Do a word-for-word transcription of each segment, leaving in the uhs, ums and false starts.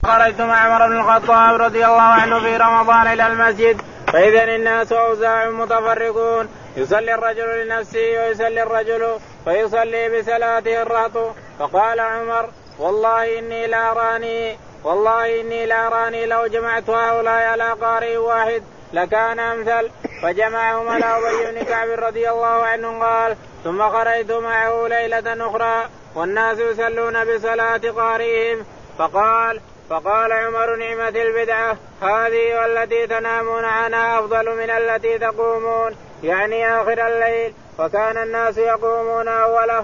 خرجت مع عمر بن الخطاب رضي الله عنه في رمضان إلى المسجد فإذا الناس أوزاع متفرقون يصلي الرجل لنفسه ويصلي الرجل فيصلي بصلاته الرهط. فقال عمر والله إني لا أراني والله إني لا أراني لو جمعت هؤلاء على قارئ واحد لكان أمثل. فجمعهم على أبي بن كعب رضي الله عنه قال ثم خرجت معه ليلة أخرى والناس يصلون بصلاة قارئهم فقال فقال عمر نعمة البدعة هذه والتي تنامون عنها أفضل من التي تقومون يعني آخر الليل وكان الناس يقومون أوله.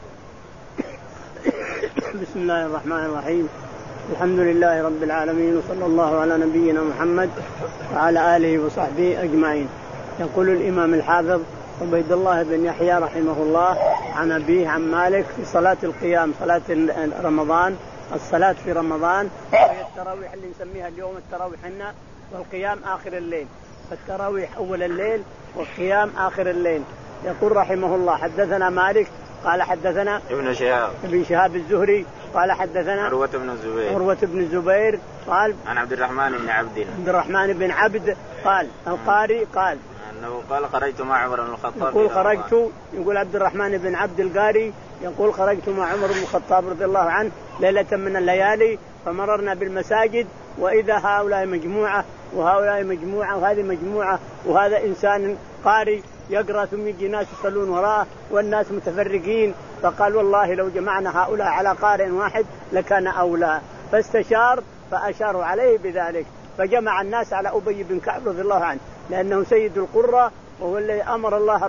بسم الله الرحمن الرحيم. الحمد لله رب العالمين وصلى الله على نبينا محمد وعلى آله وصحبه أجمعين. يقول الإمام الحافظ عبيد الله بن يحيى رحمه الله عن أبيه عن مالك في صلاة القيام صلاة رمضان الصلاة في رمضان وهي التراويح اللي نسميها اليوم التراويح هنا والقيام آخر الليل. فالتراويح أول الليل والقيام آخر الليل. يقول رحمه الله حدثنا مالك قال حدثنا ابن شهاب ابن شهاب الزهري قال حدثنا عروة بن الزبير عروة بن الزبير قال عن عبد الرحمن بن عبد عبد الرحمن بن عبد قال القاري قال أنه قال خرجت مع عمر بن الخطاب يقول خرجت يقول عبد الرحمن بن عبد القاري يقول خرجت مع عمر بن الخطاب رضي الله عنه ليلة من الليالي فمررنا بالمساجد وإذا هؤلاء مجموعة وهؤلاء مجموعة وهذه مجموعة وهذا إنسان قاري يقرأ ثم يجي ناس يصلون وراءه والناس متفرقين. فقال والله لو جمعنا هؤلاء على قارئ واحد لكان أولى. فاستشار فأشاروا عليه بذلك فجمع الناس على أبي بن كعب رضي الله عنه لأنه سيد القرى وهو الذي أمر الله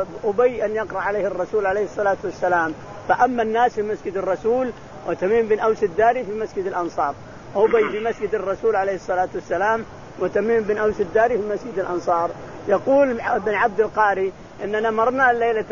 أبي أن يقرأ عليه الرسول عليه الصلاة والسلام. فأما الناس في مسجد الرسول وتميم بن أوس الداري في مسجد الأنصار. أبي في مسجد الرسول عليه الصلاة والسلام وتميم بن أوس الداري في مسجد الأنصار. يقول ابن عبد القاري إننا مرنا الليلة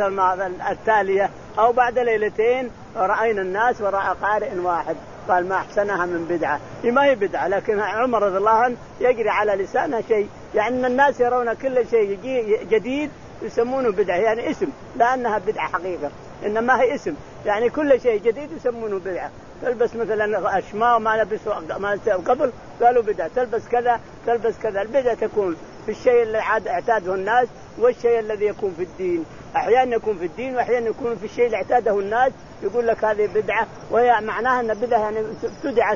التالية أو بعد ليلتين ورأينا الناس وراء قارئ واحد. قال ما أحسنها من بدعة. ما هي بدعة لكن عمر رضي الله عنه يجري على لسانه شيء يعني الناس يرون كل شيء جديد يسمونه بدعة يعني اسم لأنها بدعة حقيقة إنما هي اسم يعني كل شيء جديد يسمونه بدعة. تلبس مثلا أشماء ما لبسوا ما قبل قالوا بدعة. تلبس كذا تلبس كذا. البدعة تكون في الشيء اللي عاد اعتاده الناس والشيء الذي يكون في الدين. أحيانا يكون في الدين وأحيانا يكون في الشيء اللي اعتاده الناس يقول لك هذه بدعة وهي معناها أن بدعة يعني ابتدعت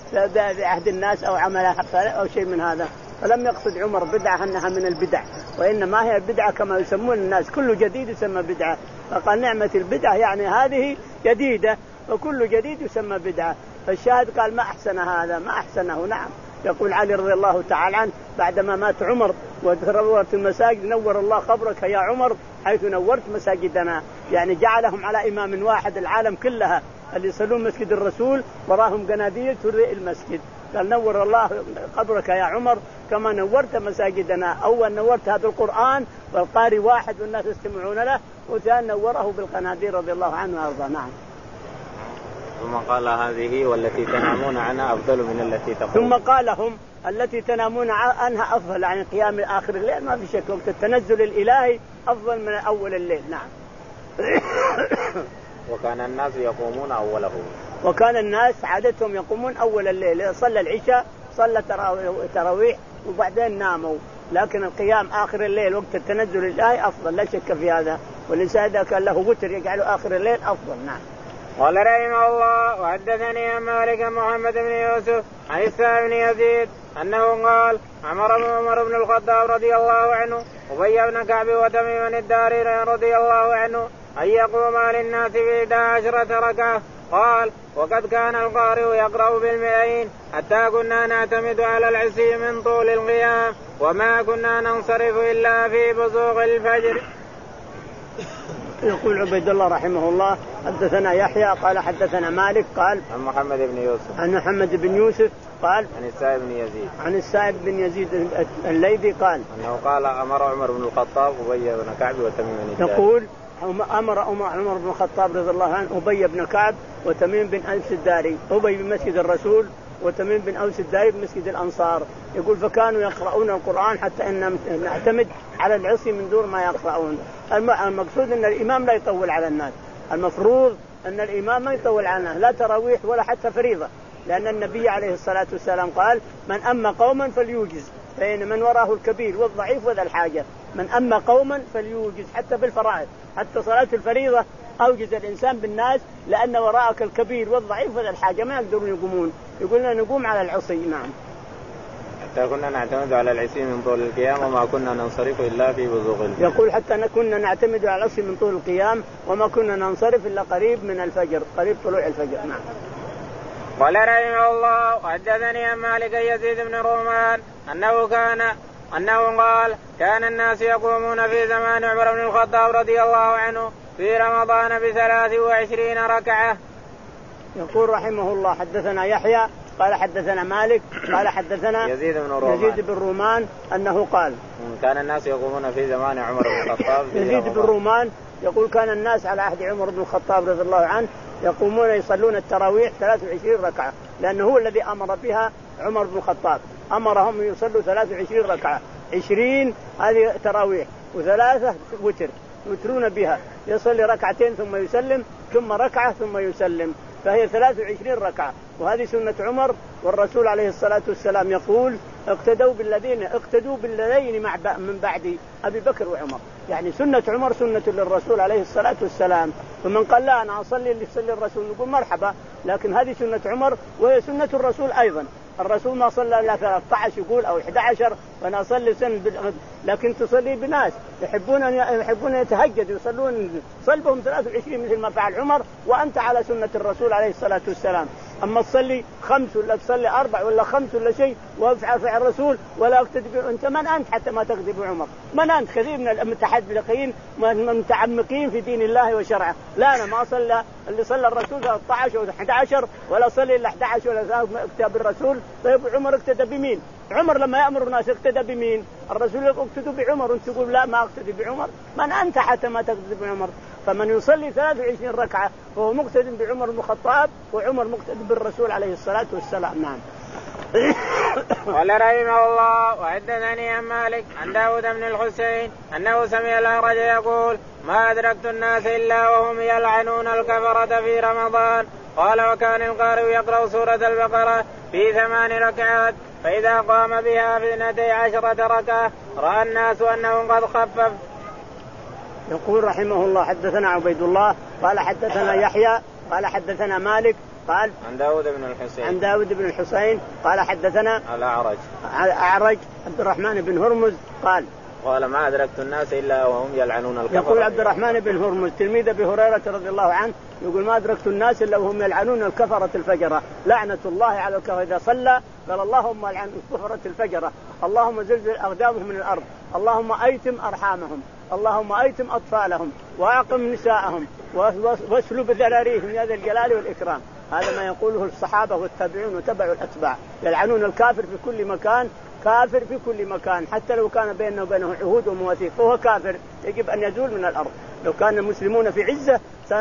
بعهد الناس أو عملها أو شيء من هذا. فلم يقصد عمر بدعة أنها من البدع وإنما هي البدعة كما يسمون الناس كل جديد يسمى بدعة. فقال نعمة البدعة يعني هذه جديدة وكل جديد يسمى بدعة. فالشاهد قال ما أحسن هذا ما أحسنه. نعم. يقول علي رضي الله تعالى عنه بعدما مات عمر وتنورت المساجد نور الله قبرك يا عمر حيث نورت مساجدنا يعني جعلهم على إمام واحد العالم كلها اللي يصلون مسجد الرسول وراهم قناديل تضيء المسجد. قال نور الله قبرك يا عمر كما نورت مساجدنا. أول نورت هذا القرآن والقارئ واحد والناس يستمعون له وثاني نوره بالقناديل رضي الله عنه وارضاه. نعم. ثم قال هذه والتي تنامون عنها أفضل من التي تقومون. ثم قال هم التي تنامون عنها أفضل عن قيام آخر الليل ما في شك وقت التنزل الإلهي أفضل من أول الليل. نعم. وكان الناس يقومون أوله. وكان الناس عادتهم يقومون أول الليل. صلى العشاء صلى تراويح وبعدين ناموا لكن القيام آخر الليل وقت التنزل الإلهي أفضل لا شك في هذا. والإنسان إذا كان له وتر يجعله آخر الليل أفضل. نعم. قال رحمه الله وحدثني عن مالك محمد بن يوسف عن السائب بن يزيد أنه قال أمر عمر بن الخطاب رضي الله عنه أبي بن كعب وتميم الداري رضي الله عنه أن يقوم للناس بإحدى عشرة ركعة. قال وقد كان القارئ يقرأ بالمئين حتى كنا نعتمد على العشي من طول القيام وما كنا ننصرف إلا في بزوغ الفجر. يقول عبيد الله رحمه الله حدثنا يحيى قال حدثنا مالك قال عن محمد بن يوسف عن محمد بن يوسف قال عن السائب بن يزيد عن السائب بن يزيد الليثي قال أنه قال أمر عمر بن الخطاب أبي بن كعب وتميم الداري. يقول أمر عمر بن الخطاب رضي الله عنه أبي بن كعب وتميم بن أوس الداري. أبي بمسجد الرسول وتميم بن أوس الداري بمسجد الأنصار. يقول فكانوا يقرؤون القرآن حتى أن نعتمد على العصي من دون ما يقرؤون. المقصود أن الإمام لا يطول على الناس. المفروض أن الإمام ما يطول على الناس لا تراويح ولا حتى فريضة لأن النبي عليه الصلاة والسلام قال من أما قوما فليوجز، فإن من وراه الكبير والضعيف وذا الحاجة. من أما قوما فليوجز حتى بالفرائض، حتى صلاة الفريضة أوجز الإنسان بالناس، لأن وراءك الكبير والضعيف وذا الحاجة ما يقدرون يقومون، يقولون نقوم على العصي. نعم. حتى كنا نعتمد على العصي من طول القيام وما كنا ننصرف إلا في بزوغ الليل. يقول حتى كنا نعتمد على العصي من طول القيام وما كنا ننصرف إلا قريب من الفجر، قريب طلوع الفجر. نعم. قال رحمه الله وحدثني عن مالك يزيد بن رومان أنه كان أنه قال كان الناس يقومون في زمان عمر بن الخطاب رضي الله عنه في رمضان بثلاث وعشرين ركعة. يقول رحمه الله حدثنا يحيى قال حدثنا مالك قال حدثنا يزيد بن رومان, يزيد بن رومان أنه قال كان الناس يقومون في زمان عمر بن الخطاب. يزيد بن رومان يقول كان الناس على عهد عمر بن الخطاب رضي الله عنه يقومون يصلون التراويح ثلاث وعشرين ركعة، لأنه هو الذي أمر بها عمر بن الخطاب، أمرهم يصلوا ثلاث وعشرين ركعة، عشرين هذه تراويح وثلاثة وتر يوترون بها، يصلي ركعتين ثم يسلم ثم ركعة ثم يسلم، فهي ثلاث وعشرين ركعة، وهذه سنة عمر. والرسول عليه الصلاة والسلام يقول اقتدوا بالذين اقتدوا بالذين مع من بعد أبي بكر وعمر، يعني سنة عمر سنة للرسول عليه الصلاة والسلام. فمن قال لا أنا أصلي اللي يصلي الرسول نقول مرحبا، لكن هذه سنة عمر وهي سنة الرسول أيضا. الرسول ما صلى إلا ثلاثة عشر يقول أو أحد عشر وأنا أصلي سن بالغد، لكن تصلي بناس يحبون أن يحبون يتهجدوا يصلون صلبهم ثلاث وعشرين مثل ما فعل عمر، وأنت على سنة الرسول عليه الصلاة والسلام. أما تصلي خمس ولا تصلي أربع ولا خمس ولا شيء وافعل فعل الرسول ولا اقتدي، أنت من أنت حتى ما تقتدي بعمر؟ من أنت؟ كثير من المتحدثين متعمقين في دين الله وشرعه. لا أنا ما أصلى اللي صلى الرسول ثلاثة عشر ولا أحد عشر ولا صلي إلا أحد عشر ولا اقتدى بالرسول. طيب عمر اقتدى بمين؟ عمر لما يأمر الناس اقتدى بمين؟ الرسول اقتدوا بعمر وانت تقول لا ما اقتدي بعمر. من أنت حتى ما تقتدي بعمر؟ فمن يصلي ثلاث وعشرين ركعة فهو مقتد بعمر بن الخطاب، وعمر مقتد بالرسول عليه الصلاة والسلام. نعم. قال رحمه الله وحدثني عن مالك عن داود بن الحسين أنه سمع الأعرج يقول ما أدركت الناس إلا وهم يلعنون الكفرة في رمضان. قال وكان القارئ يقرأ سورة البقرة في ثمان ركعات، فإذا قام بها في اثنتي عشرة ركعة رأى الناس أنه قد خفف. يقول رحمه الله حدثنا عبيد الله قال حدثنا يحيى قال حدثنا مالك قال عن داود بن الحسين عن داود بن الحسين قال حدثنا الأعرج الأعرج عبد الرحمن بن هرمز قال قال ما أدركت الناس إلا وهم يلعنون الكفرة. يقول عبد الرحمن بن هرمز تلميذ أبي هريرة رضي الله عنه يقول ما أدركت الناس إلا وهم يلعنون الكفرة الفجرة، لعنة الله على الكفرة. إذا صلى قال اللهم لعن الكفرة الفجرة، اللهم زلزل أقدامهم من الأرض، اللهم أيتم أرحامهم، اللهم أيتم أطفالهم وأعقم نساءهم واسلب ذراريهم يا ذا الجلال والإكرام. هذا ما يقوله الصحابة والتابعون وتبع الأتباع، يلعنون الكافر في كل مكان، كافر في كل مكان، حتى لو كان بينه وبينه عهود ومواثيق فهو كافر يجب أن يزول من الأرض. لو كان المسلمون في عزة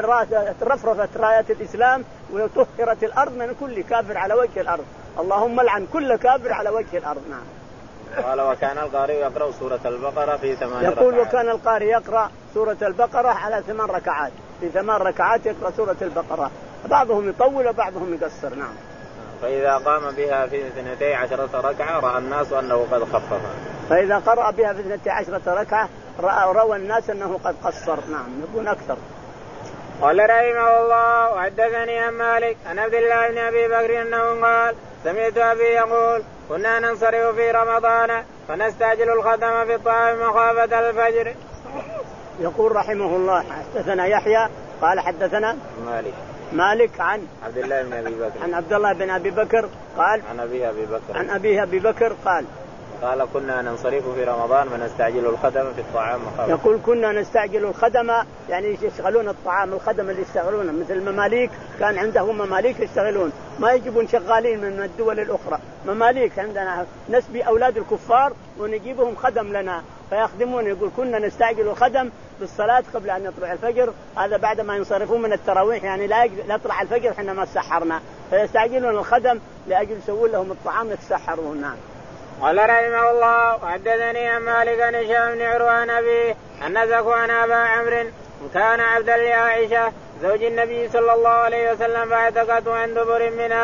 رفرفت راية الإسلام وطهرت الأرض من كل كافر على وجه الأرض. اللهم لعن كل كافر على وجه الأرض. نعم. قال وكان القارئ يقرأ سورة البقرة في ثمان ركعات. يقول وكان القارئ يقرأ سورة البقرة على ثمان ركعات، في ثمان ركعات يقرأ سورة البقرة، بعضهم يطول وبعضهم يقصر. نعم. فإذا قام بها في اثنتي عشرة ركعة رأى الناس أنه قد خفف. فإذا قرأ بها في اثنتي عشرة ركعة رأى روى الناس أنه قد قصر. نعم يكون أكثر. قال رحمه الله وحدثني عن مالك عن عبد الله بن أبي بكر أنه قال سمعت أبي يقول كنا ننصرف في رمضان فنستعجل الخدم في الطعام مخافة الفجر. يقول رحمه الله حدثنا يحيى قال حدثنا مالك مالك عن عبد الله بن أبي بكر عن عبد الله بن أبي بكر قال عن أبي أبي بكر عن أبي أبي بكر قال قال كنا ننصرف في رمضان ونستعجل الخدم في الطعام مخافة. يقول كنا نستعجل الخدم يعني يشغلون الطعام، الخدم اللي يشتغلونه مثل المماليك، كان عندهم مماليك يشتغلون ما يجيبون شغالين من الدول الأخرى، مماليك عندنا نسبي أولاد الكفار ونجيبهم خدم لنا فيخدمون. يقول كنا نستعجل الخدم بالصلاة قبل أن يطلع الفجر، هذا بعد ما ينصرفون من التراويح يعني لا يطلع الفجر حين ما سحرنا، فيستعجلون الخدم لأجل يسوون لهم الطعام يتسحرون. نعم. قال رحمه الله وحدثني عن مالك عن هشام بن عروة عن أبيه أن ذكوان أبا عمرو كان عبدا لعائشة زوج النبي صلى الله عليه وسلم فاعتقته عن دبر منها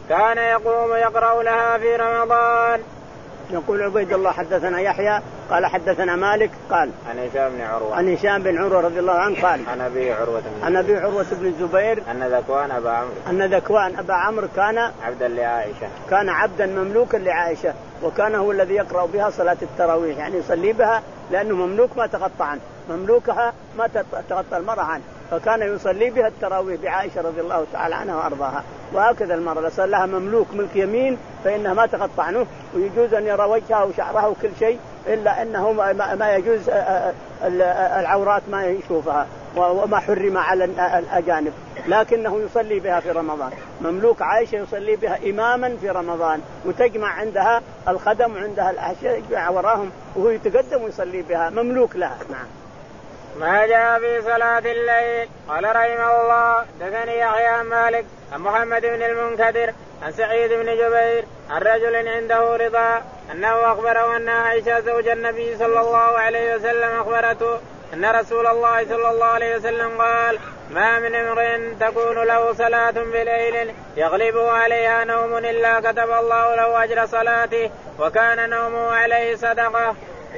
كان يقوم يقرأ لها في رمضان. يقول عبيد الله حدثنا يحيى قال حدثنا مالك قال عن هشام بن عروة عن هشام بن عروة رضي الله عنه قال عن أبي عروة عن أبي عروة بن الزبير أن ذكوان أبا عمرو أن ذكوان أبا عمرو كان عبدا لعائشة كان عبدا مملوكا لعائشة، وكان هو الذي يقرأ بها صلاة التراويح، يعني يصلي بها لأنه مملوك ما تقطع عنه، مملوكها ما تقطع المرأة عنه، فكان يصلي بها التراويح بعائشة رضي الله تعالى عنها وأرضاها. وهكذا المرأة لو صار لها مملوك ملك يمين فإنها ما تقطع عنه، ويجوز أن يرى وجهها وشعرها وكل شيء، إلا أنه ما يجوز العورات ما يشوفها وما حرم على الأجانب، لكنه يصلي بها في رمضان. مملوك عائشة يصلي بها إماما في رمضان، وتجمع عندها الخدم وعندها الأشياء يجمع وراهم وهو يتقدم ويصلي بها، مملوك لها. نعم. ما جاء في صلاة الليل. قال رحمه الله دثني يحيى عن مالك عن محمد بن المنكدر عن سعيد بن جبير عن رجل عنده رضا أنه أخبره أن عائشة زوج النبي صلى الله عليه وسلم أخبرته أن رسول الله صلى الله عليه وسلم قال: ما من امرئ تكون له صلاة بليل يغلبه عليها نوم إلا كتب الله له أجر صلاته وكان نومه عليه صدقة.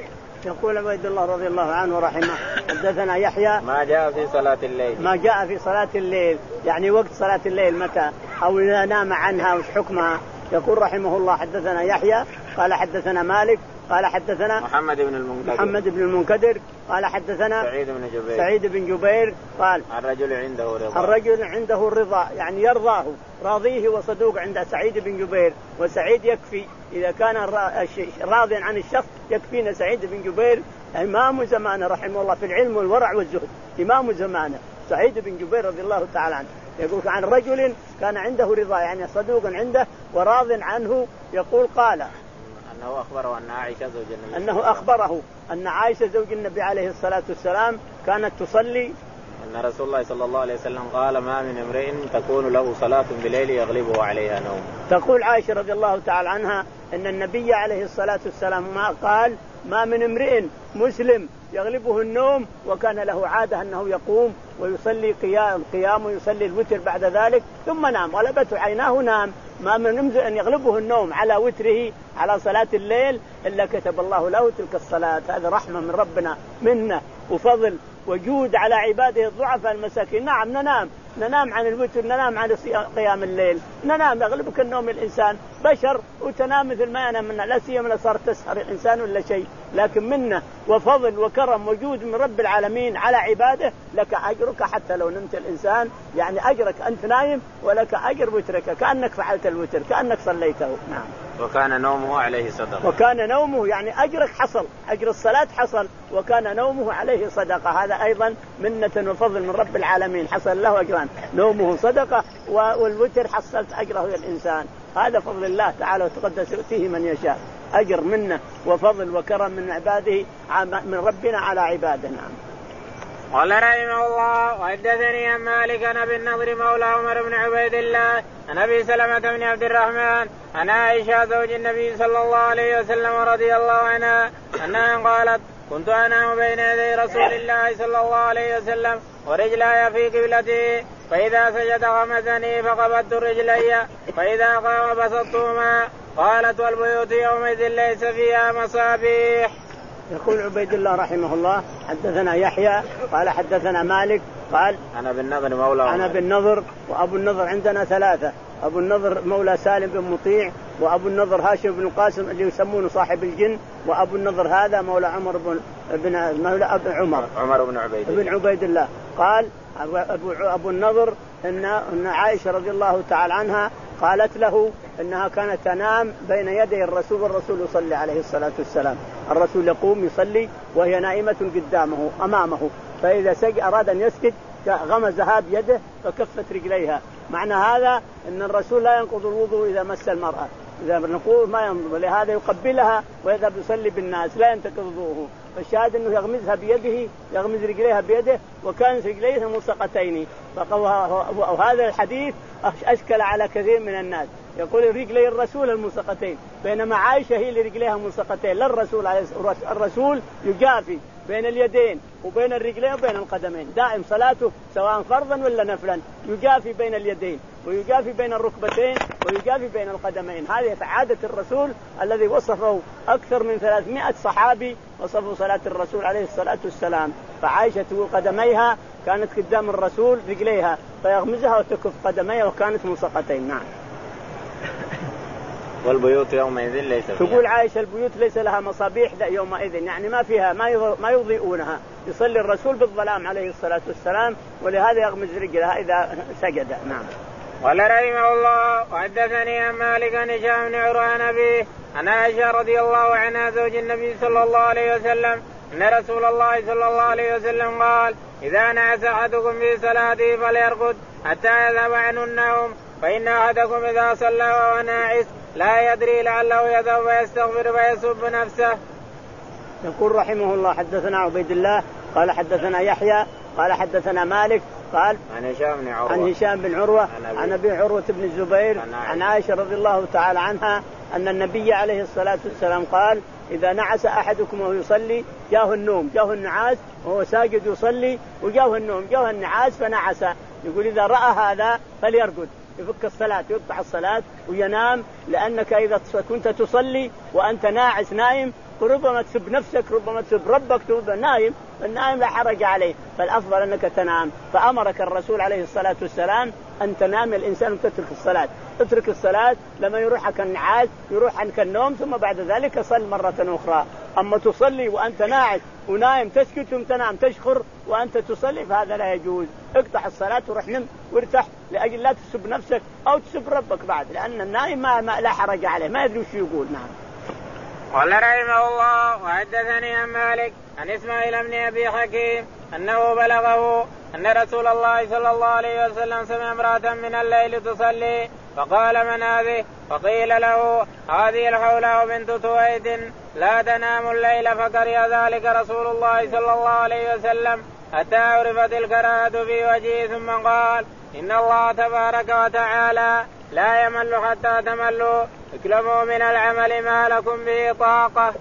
يقول عبيد الله رضي الله عنه ورحمه حدثنا يحيى ما جاء في صلاة الليل. ما جاء في صلاة الليل يعني وقت صلاة الليل متى أو نام عنها وش حكمها. يقول رحمه الله حدثنا يحيى قال حدثنا مالك قال حدثنا محمد بن المنكدر محمد بن المنكدر قال حدثنا سعيد بن جبير سعيد بن جبير قال الرجل عنده رضا الرجل عنده الرضا يعني يرضاه راضيه وصدوق عند سعيد بن جبير، وسعيد يكفي إذا كان راضيا عن الشخص يكفينا. سعيد بن جبير إمام زمانه رحمه الله في العلم والورع والزهد، إمام زمانه سعيد بن جبير رضي الله تعالى عنه. يقول عن رجل كان عنده رضا يعني صدوق عنده وراض عنه. يقول قال أنه أخبره أن عائشة زوج النبي أنه أخبره أن عائشة زوج النبي عليه الصلاة والسلام كانت تصلي أن رسول الله صلى الله عليه وسلم قال: ما من امرئ تكون له صلاة بليل يغلبه عليها نوم. تقول عائشة رضي الله تعالى عنها أن النبي عليه الصلاة والسلام ما قال: ما من امرئ مسلم يغلبه النوم، وكان له عادة أنه يقوم ويصلي قيام قيام ويصلي الوتر بعد ذلك ثم نام غلبته عيناه نام. ما من امرئ أن يغلبه النوم على وتره على صلاة الليل إلا كتب الله له تلك الصلاة. هذا رحمة من ربنا منه وفضل وجود على عباده الضعفاء المساكين. نعم ننام ننام عن الوتر، ننام عن قيام الليل، ننام يغلبك النوم. الإنسان بشر وتنام مثل ما ينام منا، لا سيما لا صار تسهر الإنسان ولا شيء، لكن منه وفضل وكرم وجود من رب العالمين على عباده لك أجرك حتى لو نمت الإنسان، يعني أجرك أنت نايم ولك أجر وترك كأنك فعلت الوتر كأنك صليته. نعم. وكان نومه عليه صدقة. وكان نومه يعني أجرك حصل، أجر الصلاة حصل، وكان نومه عليه صدقة. هذا أيضا منة وفضل من رب العالمين، حصل له أجران، نومه صدقة والوتر حصلت أجره الإنسان. هذا فضل الله تعالى وتقدس يؤتيه من يشاء، أجر منه وفضل وكرم من عباده من ربنا على عباده. نعم. قال رحمه الله وحدثني عن مالك عن ابي النضر مولى عمر بن عبيد الله عن ابي سلمة بن عبد الرحمن عن عائشة زوج النبي صلى الله عليه وسلم رضي الله عنها أنها قالت: كنت أنام بين يدي رسول الله صلى الله عليه وسلم ورجلاي في قبلته، فإذا سجد غمزني فقبضت رجلي، فإذا قام بسطتهما. قالت: والبيوت يومئذ ليس فيها مصابيح. يقول عبيد الله رحمه الله حدثنا يحيى قال حدثنا مالك قال أنا بالنضر مولى أنا بالنضر. وأبو النضر عندنا ثلاثة: أبو النضر مولى سالم بن مطيع، وأبو النضر هاشم بن القاسم اللي يسمونه صاحب الجن، وأبو النضر هذا مولى عمر بن بن مولى أبو عمر عمر بن عبيد بن عبيد الله. قال أبو أبو النضر إن إن عائشة رضي الله تعالى عنها قالت له إنها كانت تنام بين يدي الرسول والرسول يصلي عليه الصلاة والسلام. الرسول يقوم يصلي وهي نائمة قدامه أمامه، فإذا سجد أراد أن يسجد غمزها بيده فكفت رجليها. معنى هذا أن الرسول لا ينقض الوضوء إذا مس المرأة، إذا نقول ما ينظر، لهذا يقبلها ويذهب يصلي بالناس لا ينتقض وضوءه. فالشاهد أنه يغمزها بيده، يغمز رجليها بيده، وكانت رجليها ملصقتين. وهذا الحديث أشكل على كثير من الناس، يقول رجلي الرسول الملصقتين، بينما عائشة هي اللي رجليها ملصقتين، لا الرسول عليه الرسول يجافي بين اليدين وبين الرجلين وبين القدمين، دائم صلاته سواء فرضا ولا نفلا يجافي بين اليدين ويجافي بين الركبتين ويجافي بين القدمين. هذه عادة الرسول الذي وصفه أكثر من ثلاثمائة صحابي وصفوا صلاة الرسول عليه الصلاة والسلام. فعائشة تقول قدميها كانت قدام الرسول رجليها فيغمزها وتكف قدميها وكانت ملصقتين. نعم. والبيوت يومئذ ليس فيها، تقول عائشة البيوت ليس لها مصابيح يومئذ، يعني ما فيها ما يضيئونها، يصلي الرسول بالظلام عليه الصلاة والسلام ولهذا يغمز رجلها إذا سجد. نعم. قال رحمه الله وحدثني عن مالك عن هشام بن عروة عن أبيه عن عائشة رضي الله عنها زوج النبي صلى الله عليه وسلم أن رسول الله صلى الله عليه وسلم قال إذا نعس أحدكم في صلاته فليرقد حتى يذهب عنه النوم، فإن أحدكم إذا صلى وهو ناعس لا يدري لعله يذهب ويستغفر فيسب نفسه. يقول رحمه الله حدثنا عبيد الله قال حدثنا يحيى قال حدثنا مالك قال عن هشام بن عروة عن هشام بن عروة عن أبي عروة بن الزبير عن عائشة رضي الله تعالى عنها أن النبي عليه الصلاة والسلام قال إذا نعس أحدكم وهو يصلي جاه النوم، جاه النعاس وهو ساجد يصلي وجاه النوم، جاه النعاس فنعس. يقول إذا رأى هذا فليرقد، يفك الصلاة يقطع الصلاة وينام، لأنك إذا كنت تصلي وأنت ناعس نايم ربما تسب نفسك ربما تسب ربك تبقى نايم، النايم لا حرج عليه، فالأفضل أنك تنام. فأمرك الرسول عليه الصلاة والسلام أن تنام الإنسان وتترك الصلاة، اترك الصلاة لما يروحك النعاس يروح عنك النوم ثم بعد ذلك صل مرة أخرى. أما تصلي وأنت ناعس ونايم تسكت ثم تنام تشخر وأنت تصلي فهذا لا يجوز، اقطع الصلاة وروح نم وارتاح لأجل لا تسب نفسك أو تسب ربك بعد، لأن النايم ما, ما لا حرج عليه ما يدري وش يقول. نعم. قال رحمه الله وحدثني عن مالك عن إسماعيل بن أبي حكيم أنه بلغه أن رسول الله صلى الله عليه وسلم سمع امرأة من الليل تصلي فقال من هذه؟ فقيل له هذه الحولاء بنت تويد لا تنام الليل، فكره ذلك رسول الله صلى الله عليه وسلم حتى عرفت الكراهة في وجهه ثم قال إن الله تبارك وتعالى لا يمل حتى تملوا، اكلموا من العمل ما لكم به طاقة.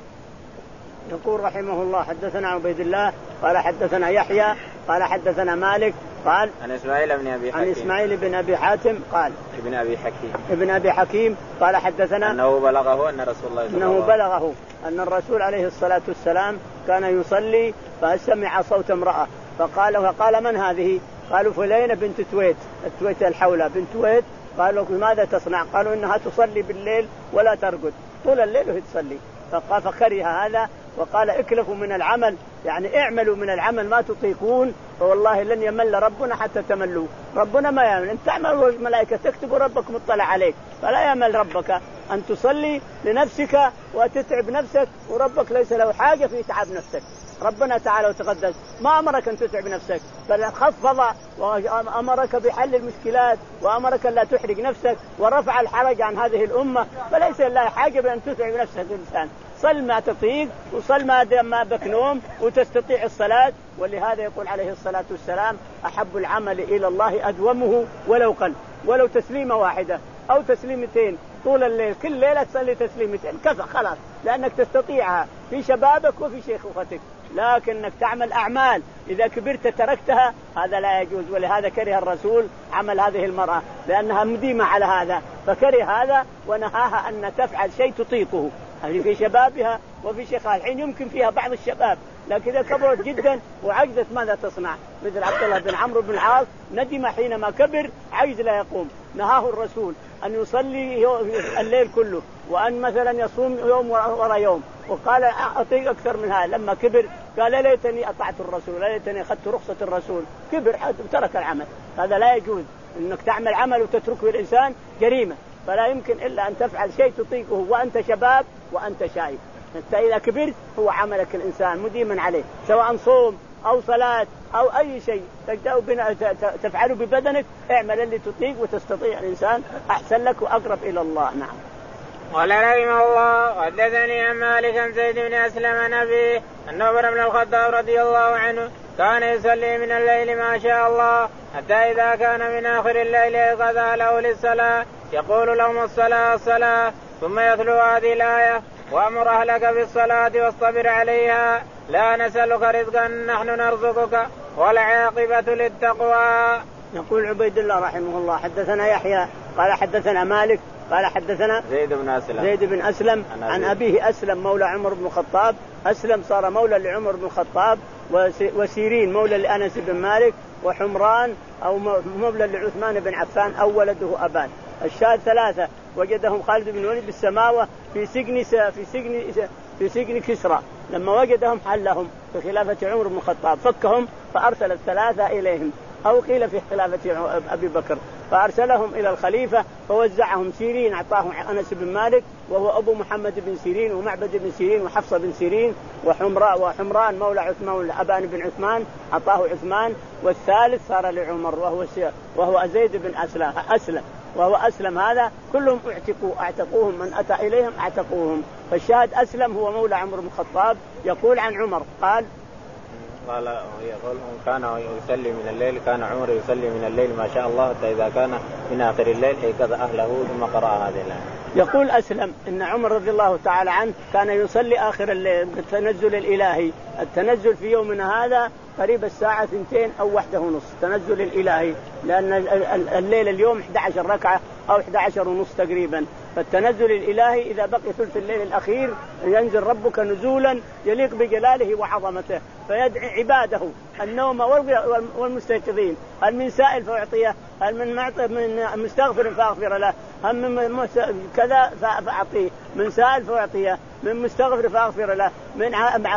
يقول رحمه الله حدثنا عبيد الله قال حدثنا يحيى قال حدثنا مالك قال عن إسماعيل بن أبي حكيم عن إسماعيل بن أبي حاتم قال ابن أبي حكيم ابن أبي حكيم قال حدثنا أنه بلغه أن رسول الله أنه بلغه أن الرسول عليه الصلاة والسلام كان يصلي فسمع صوت امرأة فقال وقال من هذه؟ قالوا فلينة بنت تويت التويت الحولة بنت تويت. قالوا ماذا تصنع؟ قالوا إنها تصلي بالليل ولا ترقد طول الليل وهي تصلي. فقال فكره هذا وقال اكلفوا من العمل، يعني اعملوا من العمل ما تطيقون فوالله لن يمل ربنا حتى تملوا. ربنا ما يمل، انت تعمل والملائكة تكتب وربك مطلع عليك، فلا يمل ربك أن تصلي لنفسك وتتعب نفسك وربك ليس له حاجة في تعب نفسك. ربنا تعالى وتقدس ما أمرك أن تتعب نفسك بل خفض وأمرك بحل المشكلات وأمرك لا تحرق نفسك ورفع الحرج عن هذه الأمة، فليس لله حاجة بأن تتعب نفسك الإنسان. صل ما تطيق وصل ما ما بك نوم وتستطيع الصلاة. ولهذا يقول عليه الصلاة والسلام أحب العمل إلى الله أدومه ولو قل، ولو تسليمة واحدة أو تسليمتين طول الليل كل ليلة تصلي تسليمتين كفى خلاص، لأنك تستطيعها في شبابك وفي شيخوختك. لكنك تعمل أعمال إذا كبرت تركتها هذا لا يجوز. ولهذا كره الرسول عمل هذه المرأة لأنها مديمة على هذا، فكره هذا ونهاها أن تفعل شيء تطيقه هذه في شبابها وفي شيخها. الحين يمكن فيها بعض الشباب لكن إذا كبرت جدا وعجزت ماذا تصنع؟ مثل عبد الله بن عمرو بن العاص ندم حينما كبر عجز لا يقوم، نهاه الرسول أن يصلي الليل كله وأن مثلا يصوم يوم وراء يوم، وقال أطيق أكثر من هذا. لما كبر قال ليتني أطعت الرسول ليتني أخذت رخصة الرسول، كبر ترك العمل. هذا لا يجوز، إنك تعمل عمل وتتركه الإنسان جريمة، فلا يمكن إلا أن تفعل شيء تطيقه وأنت شباب وأنت شايب. أنت إذا كبرت هو عملك الإنسان مديما عليه سواء صوم أو صلاة أو أي شيء تفعله ببدنك اعمل اللي تطيق وتستطيع الإنسان أحسن لك وأقرب إلى الله. نعم. قال رحمه الله حدثني عن مالك عن زيد بن أسلم نبي أن عمر بن الخطاب رضي الله عنه كان يصلي من الليل ما شاء الله حتى إذا كان من آخر الليل قضى له للصلاة يقول لهم الصلاة الصلاة ثم يتلو هذه الآية وأمر أهلك بالصلاة واصطبر عليها لا نسألك رزقا نحن نرزقك والعاقبة للتقوى. يقول عبيد الله رحمه الله حدثنا يحيى قال حدثنا مالك قال حدثنا زيد بن أسلم زيد بن أسلم عن أبيه أسلم مولى عمر بن الخطاب. أسلم صار مولى لعمر بن الخطاب وسيرين مولى لأنس بن مالك وحمران أو مولى لعثمان بن عفان أو ولده أبان. الشاهد ثلاثة وجدهم خالد بن الوليد بالسماوة في سجن في سجن في سجن كسرى لما وجدهم حلهم في خلافة عمر بن الخطاب فكهم فأرسل الثلاثة إليهم أو قيل في خلافة أبي بكر فأرسلهم إلى الخليفة فوزعهم. سيرين أعطاه أنس بن مالك وهو أبو محمد بن سيرين ومعبد بن سيرين وحفصة بن سيرين وحمراء وحمران مولى عثمان أبان بن عثمان أعطاه عثمان. والثالث صار لعمر وهو وهو زيد بن أسلم أسلم وهو أسلم. هذا كلهم اعتقوا اعتقوهم من أتى إليهم اعتقوهم. فالشاهد أسلم هو مولى عمر بن الخطاب يقول عن عمر قال قال يقول كان يصلي من الليل كان عمر يصلي من الليل ما شاء الله حتى إذا كان من آخر الليل أيقظ أهله ثم قرأ هذه الآية. يقول أسلم إن عمر رضي الله تعالى عنه كان يصلي آخر الليل بالتنزل الإلهي. التنزل في يومنا هذا قريب الساعة اثنتين أو واحدة ونص تنزل الإلهي لأن الليل اليوم إحدى عشرة ركعة أو إحدى عشرة ونص تقريبا. فالتنزل الإلهي إذا بقي ثلث الليل الأخير ينزل ربك نزولا يليق بجلاله وعظمته فيدعي عباده النوم والمستيقظين هل من سائل فأعطيه هل من من مستغفر فأغفر له هل من كذا فأعطيه من سائل فأعطيه من مستغفر فأغفر له من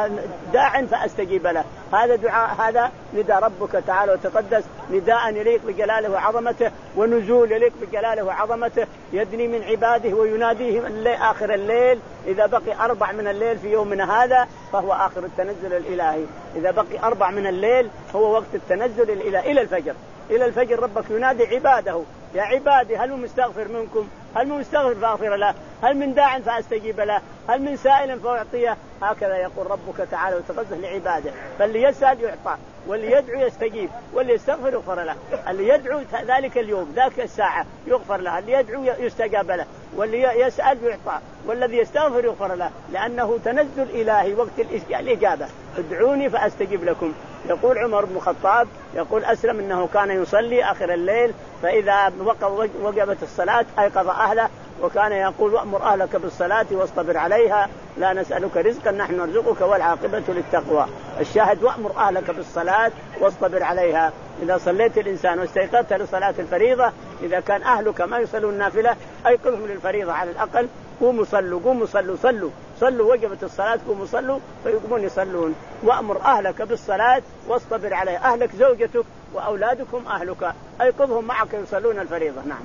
داع فأستجيب له. هذا دعاء هذا نداء ربك تعالى وتقدس نداء يليق بجلاله وعظمته ونزول يليق بجلاله وعظمته يدني من عباده ويناديهم آخر الليل. إذا بقي أربع من الليل في يومنا هذا فهو آخر التنزل الإلهي. إذا بقي أربع من الليل هو وقت التنزل الإلهي إلى الفجر. إلى الفجر ربك ينادي عباده يا عبادي هل من مستغفر منكم هل من مستغفر فأغفر له هل من داع فأستجيب له هل من سائل فأعطيه. هكذا يقول ربك تعالى وتقدس لعباده. فاللي يسأل يعطى واللي يدعو يستجيب واللي يستغفر يغفر له. اللي يدعو ذلك اليوم ذاك الساعة يغفر له اللي يدعو يستجاب له واللي يسأل يعطى والذي يستغفر يغفر له لأنه تنزل إلهي وقت الإجابة ادعوني فأستجيب لكم. يقول عمر بن الخطاب يقول أسلم إنه كان يصلي آخر الليل فإذا وجبت الصلاة أيقظ أهله وكان يقول وأمر أهلك بالصلاة واصطبر عليها لا نسألك رزقا نحن نرزقك والعاقبة للتقوى. الشاهد وأمر أهلك بالصلاة واصطبر عليها. إذا صليت الإنسان واستيقظت لصلاة الفريضة إذا كان أهلك ما يصلون النافلة أيقظهم للفريضة على الأقل قوموا صلوا قوموا صلوا صلوا صلوا وجبت الصلاة قوموا صلوا فيقومون يصلون. وأمر أهلك بالصلاة واصطبر عليها. أهلك زوجتك وأولادكم أهلك أيقظهم معك يصلون الفريضة. نعم.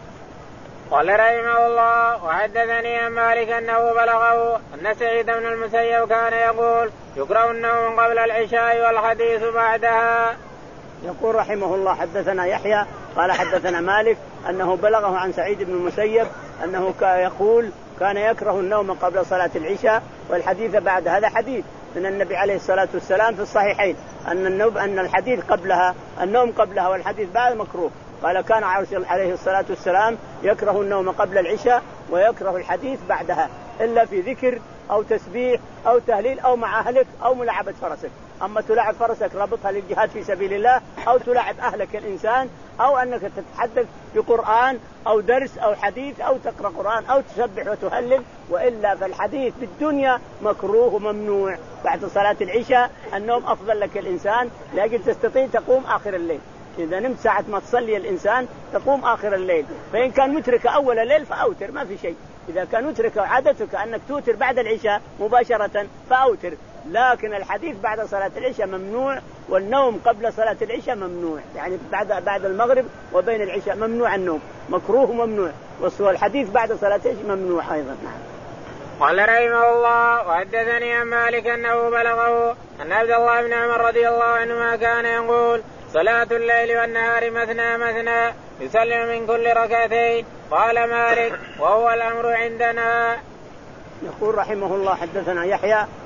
قال رحمه الله وحدثني عن مالك أنه بلغه أن سعيد بن المسيب كان يقول يكره النوم قبل العشاء والحديث بعدها. يقول رحمه الله حدثنا يحيى قال حدثنا مالك أنه بلغه عن سعيد بن المسيب أنه يقول كان يكره النوم قبل صلاة العشاء والحديث بعد. هذا حديث من النبي عليه الصلاة والسلام في الصحيحين أن النوم أن الحديث قبلها النوم قبلها والحديث بعد مكروه. قال كان عليه الصلاة والسلام يكره النوم قبل العشاء ويكره الحديث بعدها إلا في ذكر أو تسبيح أو تهليل أو مع أهلك أو ملاعبة فرسك. أما تلاعب فرسك رابطها للجهاد في سبيل الله أو تلاعب أهلك الإنسان أو أنك تتحدث بقرآن أو درس أو حديث أو تقرأ قرآن أو تسبح وتهلل وإلا فالحديث بالدنيا مكروه وممنوع. بعد صلاة العشاء النوم أفضل لك الإنسان لكن تستطيع تقوم آخر الليل. إذا نمت ساعة ما تصلي الإنسان تقوم آخر الليل. فإن كان مترك أول الليل فأوتر ما في شيء. إذا كان مترك عادتك أنك توتر بعد العشاء مباشرة فأوتر. لكن الحديث بعد صلاة العشاء ممنوع والنوم قبل صلاة العشاء ممنوع. يعني بعد بعد المغرب وبين العشاء ممنوع النوم مكروه وممنوع. والحديث بعد صلاة العشاء ممنوع أيضا. قال رحمه الله وحدثني عن مالك أنه بلغه أن عبد الله بن عمر رضي الله عنهما كان يقول صلاة الليل والنهار مثنى مثنى يسلم من كل ركعتين. قال مالك وهو الأمر عندنا. يقول رحمه الله حدثنا يحيى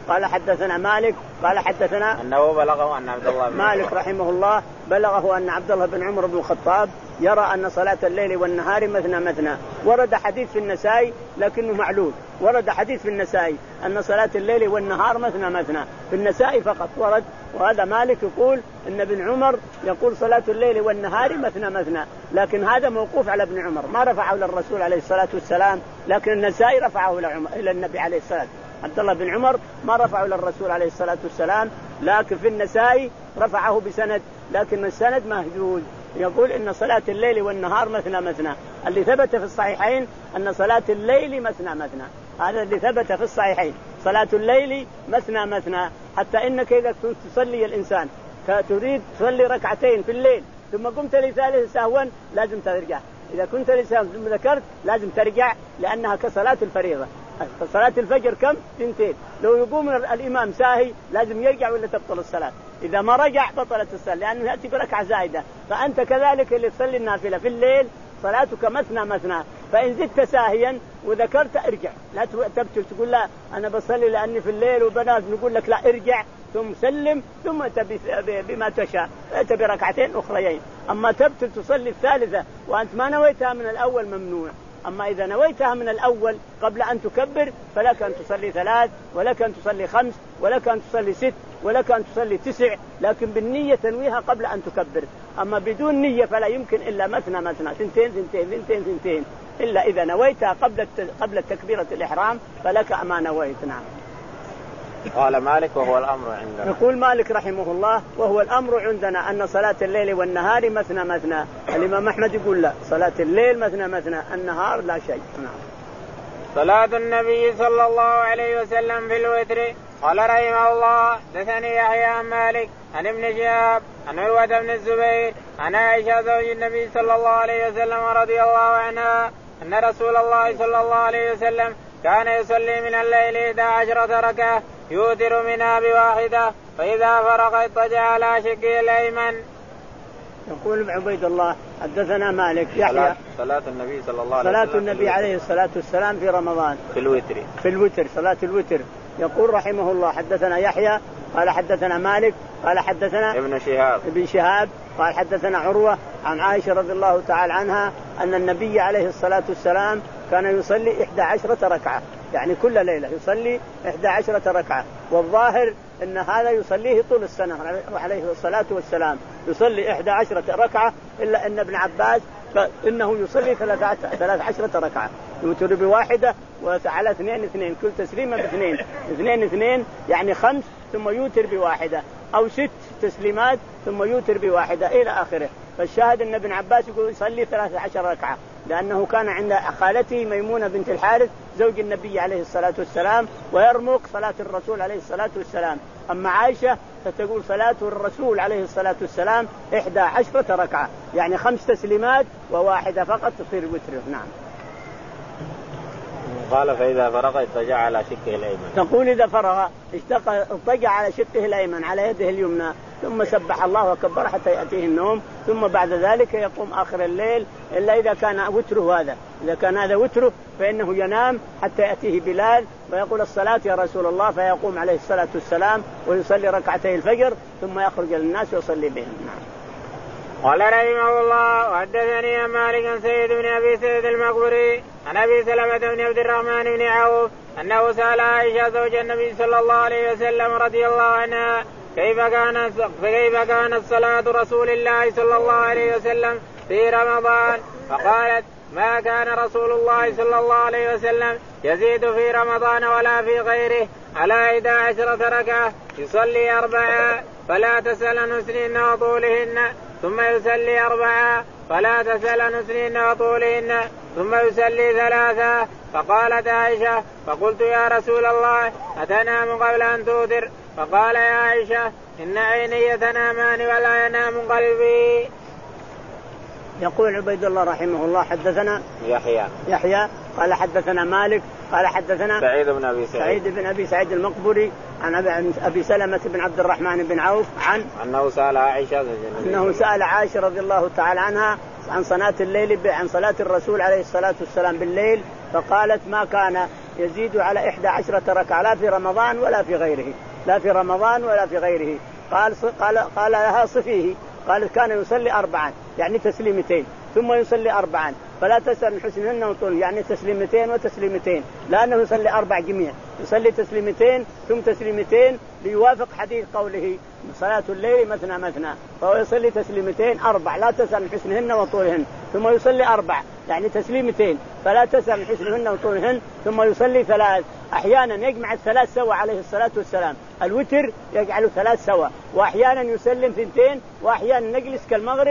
قال حدثنا مالك قال حدثنا أنه بلغه أن عبد الله بن مالك رحمه الله بلغه أن عبد الله بن عمر بن الخطاب يرى أن صلاة الليل والنهار مثنى مثنى. ورد حديث في النسائي لكنه معلول، ورد حديث في النسائي أن صلاة الليل والنهار مثنى مثنى في النسائي فقط ورد. وهذا مالك يقول إن ابن عمر يقول صلاة الليل والنهار مثنى مثنى، لكن هذا موقوف على ابن عمر ما رفعه للرسول عليه الصلاة والسلام، لكن النسائي رفعه إلى النبي عليه الصلاة والسلام. عبد الله بن عمر ما رفعه للرسول عليه الصلاة والسلام، لكن في النسائي رفعه بسند، لكن السند مهجوز. يقول إن صلاة الليل والنهار مثنى مثنى. اللي ثبت في الصحيحين أن صلاة الليل مثنى مثنى، هذا اللي ثبت في الصحيحين، صلاة الليل مثنى مثنى. حتى إنك إذا كنت تصلي الإنسان تريد تصلي ركعتين في الليل ثم قمت لثالث سهوا لازم ترجع، إذا كنت لسهوا ثم ذكرت لازم ترجع، لأنها كصلاة الفريضة. صلاة الفجر كم؟ اثنتين. لو يقوم الإمام ساهي لازم يرجع ولا تبطل الصلاة، إذا ما رجع بطلت الصلاة لأنه يأتي بركعة زائدة. فأنت كذلك اللي تصلي النافلة في الليل صلاتك مثنى مثنى، فإن زدت ساهيا وذكرت ارجع، لا تبتل تقول لا أنا بصلي لأني في الليل وبنات، نقول لك لا ارجع ثم سلم ثم تبي بما تشاء تبي ركعتين أخريين. أما تبتل تصلي الثالثة وأنت ما نويتها من الأول ممنوع. أما إذا نويتها من الأول قبل أن تكبر فلك أن تصلي ثلاث، ولك أن تصلي خمس، ولك أن تصلي ست، ولك أن تصلي تسع، لكن بالنية تنويها قبل أن تكبر. أما بدون نية فلا يمكن إلا مثنى مثنى، ثنتين ثنتين ثنتين ثنتين، إلا إذا نويتها قبل قبل تكبيرة الإحرام فلك ما نويت. نعم. قال مالك وهو الأمر عندنا. يقول مالك رحمه الله وهو الأمر عندنا أن صلاة الليل والنهار مثنى مثنى. الإمام أحمد يقول لا، صلاة الليل مثنى مثنى، النهار لا شيء. نعم. صلاة النبي صلى الله عليه وسلم في الوتر. قال رحمه الله دثني يحيى عن مالك عن ابن شهاب عن عروة بن الزبير عن عائشة زوج النبي صلى الله عليه وسلم رضي الله عنها أن رسول الله صلى الله عليه وسلم كان يصلي من الليل إحدى عشرة ركعة يوتر منها بواحدة، فإذا فرغ اضطجع على شقه الأيمن. يقول عبيد الله حدثنا مالك يحيى صلاة النبي صلى الله عليه وسلم وسلم صلاة النبي عليه الصلاة والسلام في رمضان في الوتر في الوتر صلاة الوتر. يقول رحمه الله حدثنا يحيى قال حدثنا مالك قال حدثنا ابن شهاب ابن شهاب قال حدثنا عروة عن عائشة رضي الله تعالى عنها أن النبي عليه الصلاة والسلام كان يصلي إحدى عشرة ركعة، يعني كل ليلة يصلي إحدى عشرة ركعة، والظاهر أن هذا يصليه طول السنة عليه الصلاة والسلام، يصلي إحدى عشرة ركعة، إلا أن ابن عباس إنه يصلي ثلاث عشرة ركعة يوتر بواحدة وعلى اثنين اثنين، كل تسليمة باثنين اثنين اثنين يعني خمس، ثم يوتر بواحدة، أو ست تسليمات ثم يوتر بواحدة إلى آخره. فالشاهد أن ابن عباس يقول يصلي ثلاث عشر ركعة، لأنه كان عند خالته ميمونة بنت الحارث زوج النبي عليه الصلاة والسلام ويرمق صلاة الرسول عليه الصلاة والسلام. أما عائشة فتقول صلاة الرسول عليه الصلاة والسلام إحدى عشرة ركعة، يعني خمس تسليمات وواحدة فقط تصير وتر. نعم. قال فإذا فرغ اضطجع على شقه الأيمن. تقول إذا فرغ اضطجع على شقه الأيمن على يده اليمنى، ثم سبح الله وكبر حتى يأتيه النوم، ثم بعد ذلك يقوم آخر الليل، إلا إذا كان وتره هذا، إذا كان هذا وتره فإنه ينام حتى يأتيه بلال ويقول الصلاة يا رسول الله، فيقوم عليه الصلاة والسلام ويصلي ركعتي الفجر ثم يخرج للناس ويصلي بهم. نعم. قال رحمه الله وحدثني عن مالك عن سيد بن أبي سعيد المقبري عن أبي سلمة بن عبد الرحمن بن عوف أنه سأل عائشة زوج النبي صلى الله عليه وسلم رضي الله عنها كيف كانت كيف كانت صلاة رسول الله صلى الله عليه وسلم في رمضان، فقالت ما كان رسول الله صلى الله عليه وسلم يزيد في رمضان ولا في غيره على إحدى عشرة ركعة، يصلي أربعة فلا تسأل عن حسنهن وطولهن، ثم يصلي أربعة فلا تسأل عن حسنهن وطولهن، ثم يصلي ثلاثة. فقالت عائشة فقلت يا رسول الله أتنام قبل أن توتر؟ فقال يا عائشة إن عيني تنامان ولا ينام قلبي. يقول عبيد الله رحمه الله حدثنا يحيى يحيى قال حدثنا مالك قال حدثنا سعيد بن أبي سعيد, سعيد بن أبي سعيد المقبري عن أبي سلمة بن عبد الرحمن بن عوف عن أنه سأل عائشة أنه سأل عائشة رضي الله تعالى عنها عن صلاة الليل عن صلاة الرسول عليه الصلاة والسلام بالليل، فقالت ما كان يزيد على إحدى عشرة ركعة لا في رمضان ولا في غيره، لا في رمضان ولا في غيره. قال قال قال لها صفيه، قالت كان يصلي أربعا يعني تسليمتين ثم يصلي أربعا فلا تسأل من حسنهن وطول يعني تسليمتين وتسليمتين، لأنه يصلي أربع جميع، يصلي تسليمتين ثم تسليمتين ليوافق حديث قوله صلاة الليل مثنى مثنى، فهو يصلي تسليمتين أربع لا تسأل من حسنهن وطولهن، ثم يصلي أربع يعني تسليمتين فلا تسأل من حسنهن وطولهن، ثم يصلي ثلاث. أحيانا يجمع الثلاث سوا عليه الصلاة والسلام، الوتر يجعله ثلاث سوا، وأحيانا يسلم ثنتين، وأحيانا نجلس كالمغرب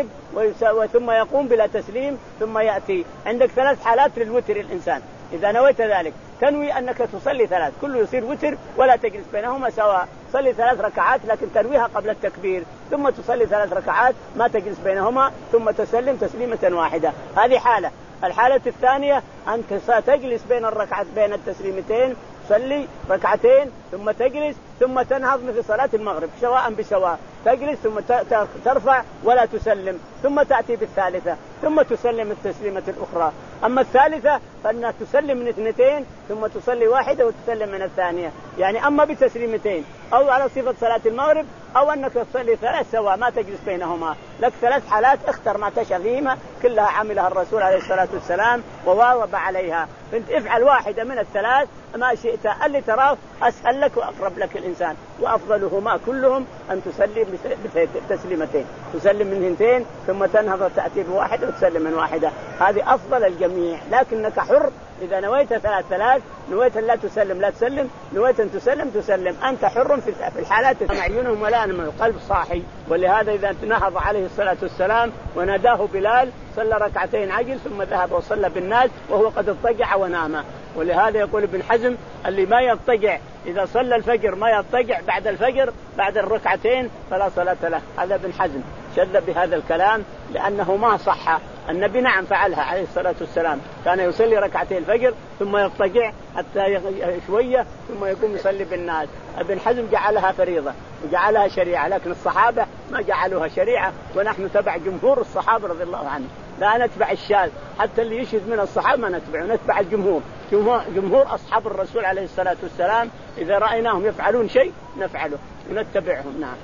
ثم يقوم بلا تسليم ثم يأتي. عندك ثلاث حالات للوتر الإنسان، إذا نويت ذلك تنوي أنك تصلي ثلاث كله يصير وتر ولا تجلس بينهما سواء، صلي ثلاث ركعات لكن تنويها قبل التكبير، ثم تصلي ثلاث ركعات ما تجلس بينهما ثم تسلم تسليمة واحدة. هذه حالة. الحالة الثانية أنك ستجلس بين الركعات بين التسليمتين، تصلي ركعتين ثم تجلس ثم تنهض مثل صلاة المغرب سواء بسواء، تجلس ثم ترفع ولا تسلم ثم تأتي بالثالثة ثم تسلم التسليمة الأخرى. أما الثالثة فإنها تسلم من اثنتين ثم تصلي واحدة وتسلم من الثانية، يعني أما بتسليمتين أو على صفة صلاة المغرب أو أنك تصلي ثلاث سواء ما تجلس بينهما. لك ثلاث حالات اختر ما تشاء فيهما، كلها عملها الرسول عليه الصلاة والسلام وواظب عليها، فانت افعل واحدة من الثلاث ما شئت اللي تراه أسهل لك وأقرب لك الإنسان، وأفضلهما كلهم أن تسلم بتسليمتين، تسلم من اثنتين ثم تنهض تأتي بواحدة وتسلم من واحدة، هذه أفضل الجميع. لكنك حر إذا نويت ثلاث ثلاث، نويت لا تسلم لا تسلم، نويت أن تسلم تسلم، أنت حر في الحالات معيونهم ولا من القلب صاحي. ولهذا إذا نهض عليه الصلاة والسلام وناداه بلال صلى ركعتين عجل ثم ذهب وصلى بالناس وهو قد اضطجع ونام. ولهذا يقول ابن حزم اللي ما يضطجع إذا صلى الفجر ما يضطجع بعد الفجر بعد الركعتين فلا صلاة له. هذا ابن حزم شد بهذا الكلام لأنه ما صح. النبي نعم فعلها عليه الصلاة والسلام، كان يصلي ركعتين الفجر ثم يضطجع حتى شوية ثم يقوم يصلي بالناس. ابن حزم جعلها فريضة وجعلها شريعة، لكن الصحابة ما جعلوها شريعة، ونحن تبع جمهور الصحابة رضي الله عنهم، لا نتبع الشاذ، حتى اللي يشهد من الصحابة ما نتبعه، نتبع الجمهور. جمهور أصحاب الرسول عليه الصلاة والسلام إذا رأيناهم يفعلون شيء نفعله ونتبعهم. نعم.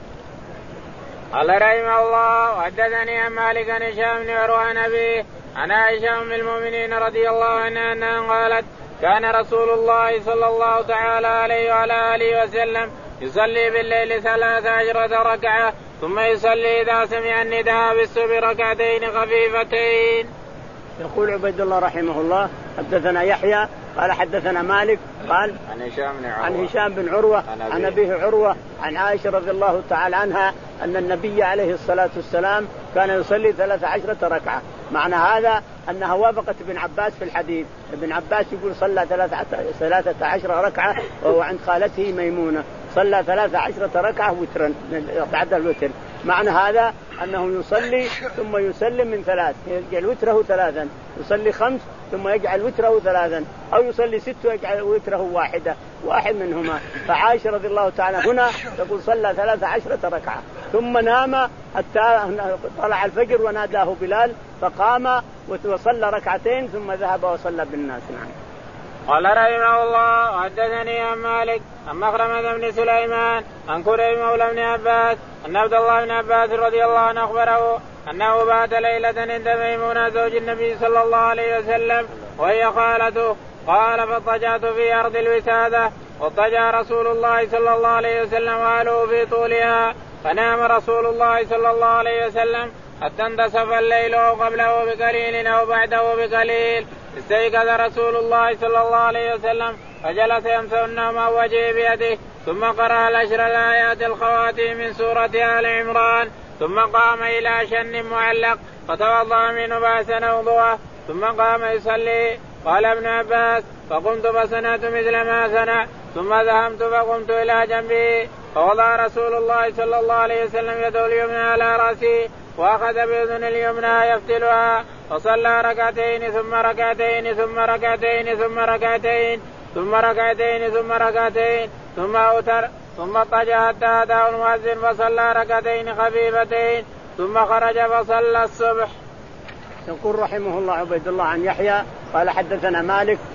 قال رحمه الله وحدثني عن مالك عن هشام بن عروة عن أبيه عن عائشة أم المؤمنين رضي الله عنها أنها قالت كان رسول الله صلى الله تعالى عليه وعلى آله وسلم يصلي بالليل ثلاث عشرة ركعة ثم يصلي إذا سمع النداء بالصبح ركعتين خفيفتين. يقول عبيد الله رحمه الله حدثنا يحيى قال حدثنا مالك قال عن هشام بن عروة عن هشام بن عروة عن أبيه عروة عن عائشة رضي الله تعالى عنها أن النبي عليه الصلاة والسلام كان يصلي ثلاث عشرة ركعة. معنى هذا أنها وافقت ابن عباس في الحديث، ابن عباس يقول صلى ثلاثة عشر ركعة وهو عند خالته ميمونة، صلى ثلاث عشرة ركعة وترا بعد الوتر. معنى هذا أنه يصلي ثم يسلم من ثلاث، يجعل وتره ثلاثا، يصلي خمس ثم يجعل وتره ثلاثا، أو يصلي ست ويجعل وتره واحدة، واحد منهما. فعائشة رضي الله تعالى هنا تقول صلى ثلاث عشرة ركعة ثم نام حتى طلع الفجر وناداه بلال فقام وصلى ركعتين ثم ذهب وصلى بالناس. نعم. قال رحمه الله حدثني عن مالك عن مخرمة بن سليمان عن كريم مولى بن عباس أن عبد الله بن عباس رضي الله عنه أخبره أنه بات ليلة عند ميمونة زوج النبي صلى الله عليه وسلم وهي خالته، قال فاضطجعت في أرض الوسادة واضطجع رسول الله صلى الله عليه وسلم وأهله في طولها، فنام رسول الله صلى الله عليه وسلم حتى انتصف الليل أو قبله بقليل أو بعده بقليل. استيقظ رسول الله صلى الله عليه وسلم فجلس يمسح النوم وجهه بيده ثم قرأ العشر الآيات الخواتيم من سورة آل عمران ثم قام إلى شن معلق فتوضأ منه بأحسن وضوءه ثم قام يصلي. قال ابن عباس فقمت فصنعت مثل ما صنع ثم ذهبت فقمت إلى جنبه فوضع رسول الله صلى الله عليه وسلم يده اليمنى على رأسه وأخذ بأذن اليمنى يفتلها وصلى ركعتين ثم ركعتين ثم ركعتين ثم ركعتين ثم ركعتين ثم ركعتين ثم أوتر ثم اضطجع حتى أتاه المؤذن فصلى ركعتين خفيفتين ثم خرج فصلى الصبح. يقول رحمه الله عبيد الله عن يحيى قال حدثنا مالك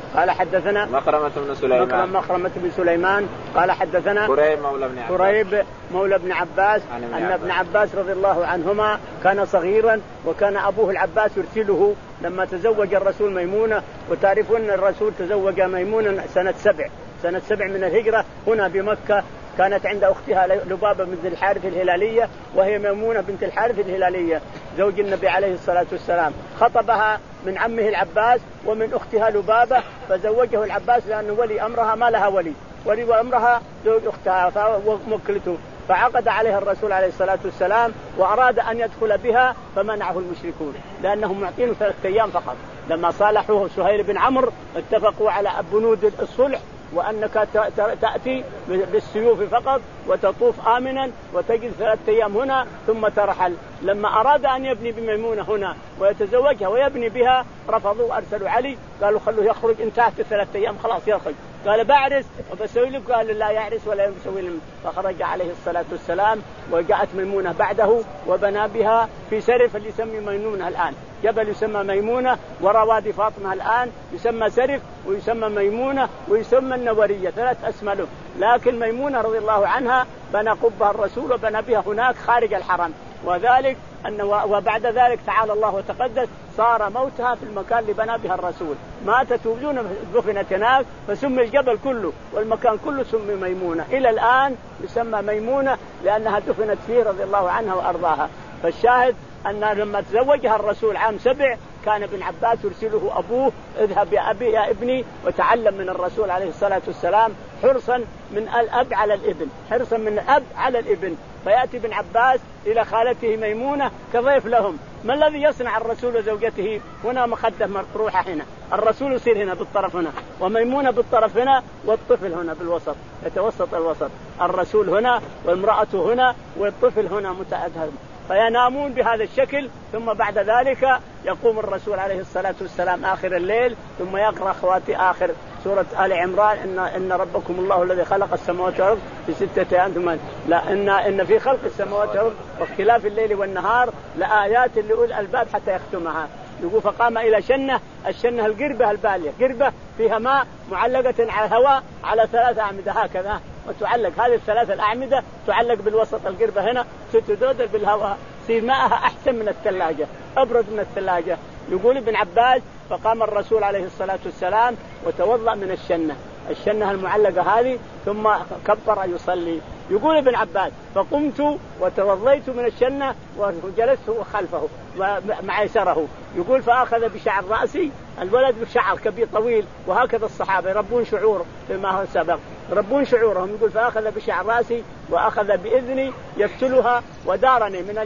قال حدثنا مخرمة بن سليمان مخرمة بن سليمان قال حدثنا قريب مولى بن عباس قريب مولى ابن عباس أن ابن عباس رضي الله عنهما كان صغيرا وكان أبوه العباس يرسله لما تزوج الرسول ميمونة. وتعرفون الرسول تزوج ميمونة سنة سبع سنة سبع من الهجرة هنا بمكة. كانت عند أختها لبابة بنت الحارث الهلالية وهي ميمونة بنت الحارث الهلالية زوج النبي عليه الصلاة والسلام. خطبها من عمه العباس ومن أختها لبابة فزوجه العباس لأنه ولي أمرها ما لها ولي ولي أمرها زوج أختها وموكلته. فعقد عليها الرسول عليه الصلاة والسلام وأراد أن يدخل بها فمنعه المشركون لأنهم معطينه ثلاثة أيام فقط. لما صالحوه سهيل بن عمرو اتفقوا على بنود الصلح وأنك تأتي بالسيوف فقط وتطوف آمنا وتجد ثلاثة أيام هنا ثم ترحل. لما أراد أن يبني بميمونة هنا ويتزوجها ويبني بها رفضوا وأرسلوا علي قالوا خلوه يخرج انتهت الثلاثة أيام خلاص يخرج. قال بعرس وبسوي لك قال لا يعرس ولا يسوي لهم. فخرج عليه الصلاة والسلام وجاءت ميمونة بعده وبنى بها في سرف اللي يسمي ميمونة الآن جبل يسمى ميمونة وراء وادي فاطمة الآن يسمى سرف ويسمى ميمونة ويسمى النورية ثلاث أسماء له. لكن ميمونة رضي الله عنها بنى قبها الرسول وبنى بها هناك خارج الحرم. وذلك أن وبعد ذلك تعالى الله وتقدس صار موتها في المكان اللي بنى بها الرسول ماتت وبدون دفنت هناك فسمي الجبل كله والمكان كله سمي ميمونة. إلى الآن يسمى ميمونة لأنها دفنت فيه رضي الله عنها وأرضاها. فالشاهد أن لما تزوجها الرسول عام سبع كان ابن عباس يرسله أبوه اذهب يا أبي يا ابني وتعلم من الرسول عليه الصلاة والسلام حرصا من الأب على الابن حرصا من الأب على الابن. فيأتي ابن عباس إلى خالته ميمونة كضيف لهم. ما الذي يصنع الرسول وزوجته؟ هنا مخدة مروحة هنا الرسول يصير هنا بالطرف هنا وميمونة بالطرف هنا والطفل هنا بالوسط يتوسط الوسط الرسول هنا والمرأة هنا والطفل هنا متأدب فينامون بهذا الشكل. ثم بعد ذلك يقوم الرسول عليه الصلاة والسلام آخر الليل ثم يقرأ أخواتي آخر سورة آل عمران إن إن ربكم الله الذي خلق السماوات والأرض في ستة أيام ثم لا إن إن في خلق السماوات والأرض واختلاف الليل والنهار لآيات لأولي الألباب حتى يختمها. يقول فقام إلى شنة الشنة القربة البالية قربة فيها ماء معلقة على الهواء على ثلاث أعمدة هكذا وتعلق هذه الثلاث الأعمدة تعلق بالوسط القربة هنا ستدودر بالهواء يصير ماءها أحسن من الثلاجة أبرد من الثلاجة. يقول ابن عباس فقام الرسول عليه الصلاة والسلام وتوضأ من الشنة الشنة المعلقة هذه ثم كبر يصلي. يقول ابن عباس فقمت وتوضيت من الشنة وجلست خلفه مع يساره. يقول فأخذ بشعر رأسي الولد بشعر كبير طويل وهكذا الصحابة يربون شعور فيما هو سبق يربون شعورهم. يقول فأخذ بشعر رأسي وأخذ بإذني يفتلها ودارني من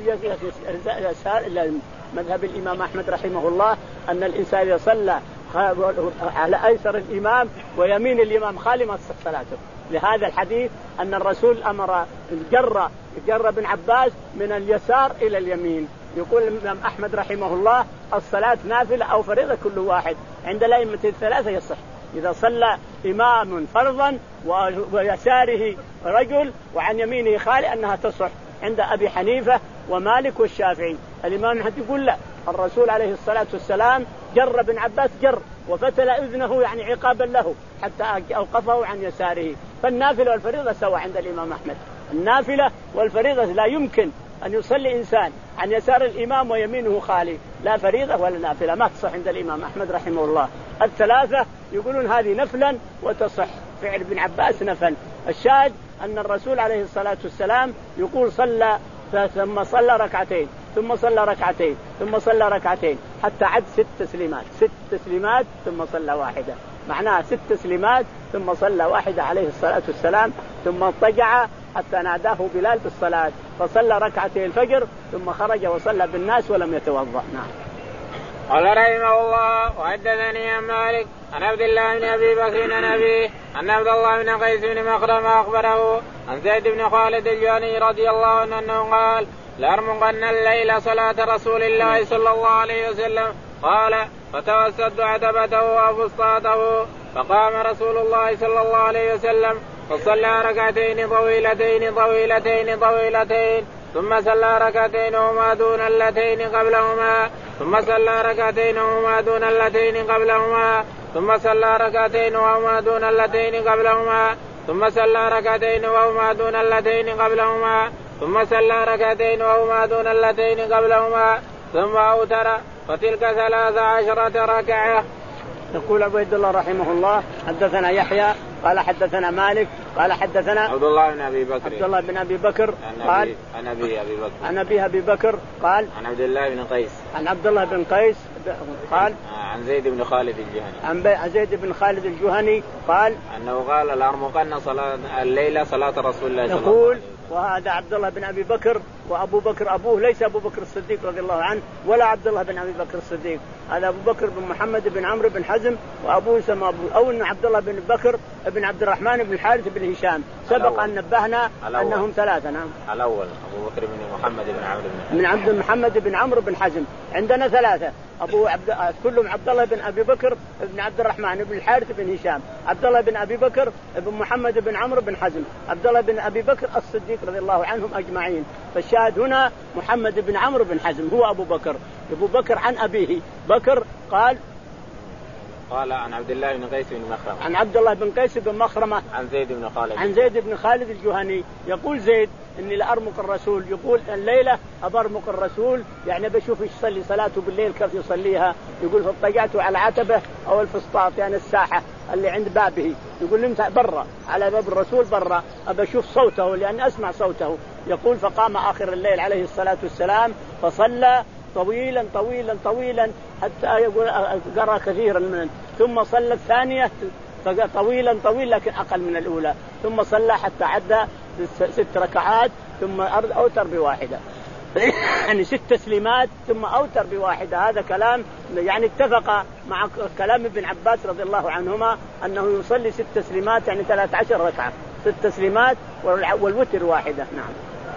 اليسار. مذهب الإمام أحمد رحمه الله أن الإنسان إذا صلى على أيسر الإمام ويمين الإمام خالي ما تصح صلاته. لهذا الحديث أن الرسول أمر جر جر ابن عباس من اليسار إلى اليمين. يقول الإمام أحمد رحمه الله الصلاة نافلة أو فريضة كل واحد عند الأئمة الثلاثة يصح. إذا صلى إمام فرضا ويساره رجل وعن يمينه خالي أنها تصح عند أبي حنيفة ومالك والشافعي. الإمام أحمد يقول لا الرسول عليه الصلاة والسلام جر ابن عباس جر وفتل إذنه يعني عقابا له حتى أوقفه عن يساره. فالنافلة والفريضة سوا عند الإمام أحمد. النافلة والفريضة لا يمكن أن يصلي إنسان عن يسار الإمام ويمينه خالي لا فريضة ولا نافلة ما تصح عند الإمام أحمد رحمه الله. الثلاثة يقولون هذه نفلا وتصح فعل ابن عباس نفل. الشاهد أن الرسول عليه الصلاة والسلام يقول صلى ثم صلى ركعتين ثم صلى ركعتين ثم صلى ركعتين حتى عد ست تسليمات ست تسليمات ثم صلى واحدة معناها ست تسليمات ثم صلى واحدة عليه الصلاة والسلام ثم اضطجع حتى ناداه بلال بالصلاة فصلى ركعتين الفجر ثم خرج وصلى بالناس ولم يتوضأ. نعم. قال رحمه الله وحدثني عن مالك عن عبد الله بن أبي بكر عن أبيه أن عبد الله بن قيس بن مخرم أخبره عن زيد بن خالد الجهني رضي الله عنه أنه قال لأرمقن الليل صلاة رسول الله صلى الله عليه وسلم قال فتوسدت عتبته وفسطاته فقام رسول الله صلى الله عليه وسلم فصلى ركعتين طويلتين طويلتين طويلتين ثم صلى ركعتين وما دون اللتين قبلهما ثم صلى ركعتين وما دون اللتين قبلهما ثم صلى ركعتين وهما دون اللتين قبلهما ثم صلى ركعتين وهما دون اللتين قبلهما ثم صلى ركعتين وهما دون اللتين قبلهما ثم أوتر فتلك ثلاث عشرة ركعة. يقول عبيد الله رحمه الله حدثنا يحيى قال حدثنا مالك قال حدثنا عبد الله بن أبي بكر عبد الله بن أبي بكر قال عن أبي أبي بكر عن أبي أبي بكر قال عن عبد الله بن قيس عن عبد الله بن قيس قال عن زيد بن خالد الجهني عن زيد بن خالد الجهني قال أنه قال الأرمقن صلاة الليلة صلاة رسول الله صلى الله عليه وسلم. يقول وهذا عبد الله بن أبي بكر وأبو بكر أبوه ليس أبو بكر الصديق رضي الله عنه ولا عبد الله بن أبي بكر الصديق، هذا أبو بكر بن محمد بن عمرو بن حزم وأبوه سمى أبو أو إن عبد الله بن بكر بن عبد الرحمن بن الحارث بن هشام سبق أن نبهنا أنهم ثلاثة. نعم الأول أبو بكر بن محمد بن عمرو بن من عبد محمد بن عمرو بن حزم، عندنا ثلاثة أبو عبد كلهم عبد الله بن أبي بكر بن عبد الرحمن بن الحارث بن هشام، عبد الله بن أبي بكر بن محمد بن عمرو بن حزم، عبد الله بن أبي بكر الصديق رضي الله عنهم أجمعين. فالشاهد هنا محمد بن عمرو بن حزم هو أبو بكر. أبو بكر عن أبيه بكر قال قال عن عبد الله بن قيس بن مخرمة عن عبد الله بن قيس بن مخرمة عن زيد بن خالد عن زيد بن خالد الجهني يقول زيد إني لأرمق الرسول، يقول الليلة أبرمق الرسول يعني بشوف يصلي صلاته بالليل كيف يصليها، يقول فاضطجعت على عتبة أو الفسطاط يعني الساحة اللي عند بابه، يقول نمت برا على باب الرسول برا أبى أشوف صوته لأني أسمع صوته. يقول فقام آخر الليل عليه الصلاة والسلام فصلى طويلا طويلا طويلا حتى يقول قرأ كثيرا من ثم صلى الثانية طويلا طويلا لكن أقل من الأولى ثم صلى حتى عدى ست ركعات ثم أوتر بواحدة يعني ست تسليمات ثم أوتر بواحدة. هذا كلام يعني اتفق مع كلام ابن عباس رضي الله عنهما أنه يصلي ست تسليمات يعني ثلاث عشر ركعة، ست تسليمات والوتر واحدة. نعم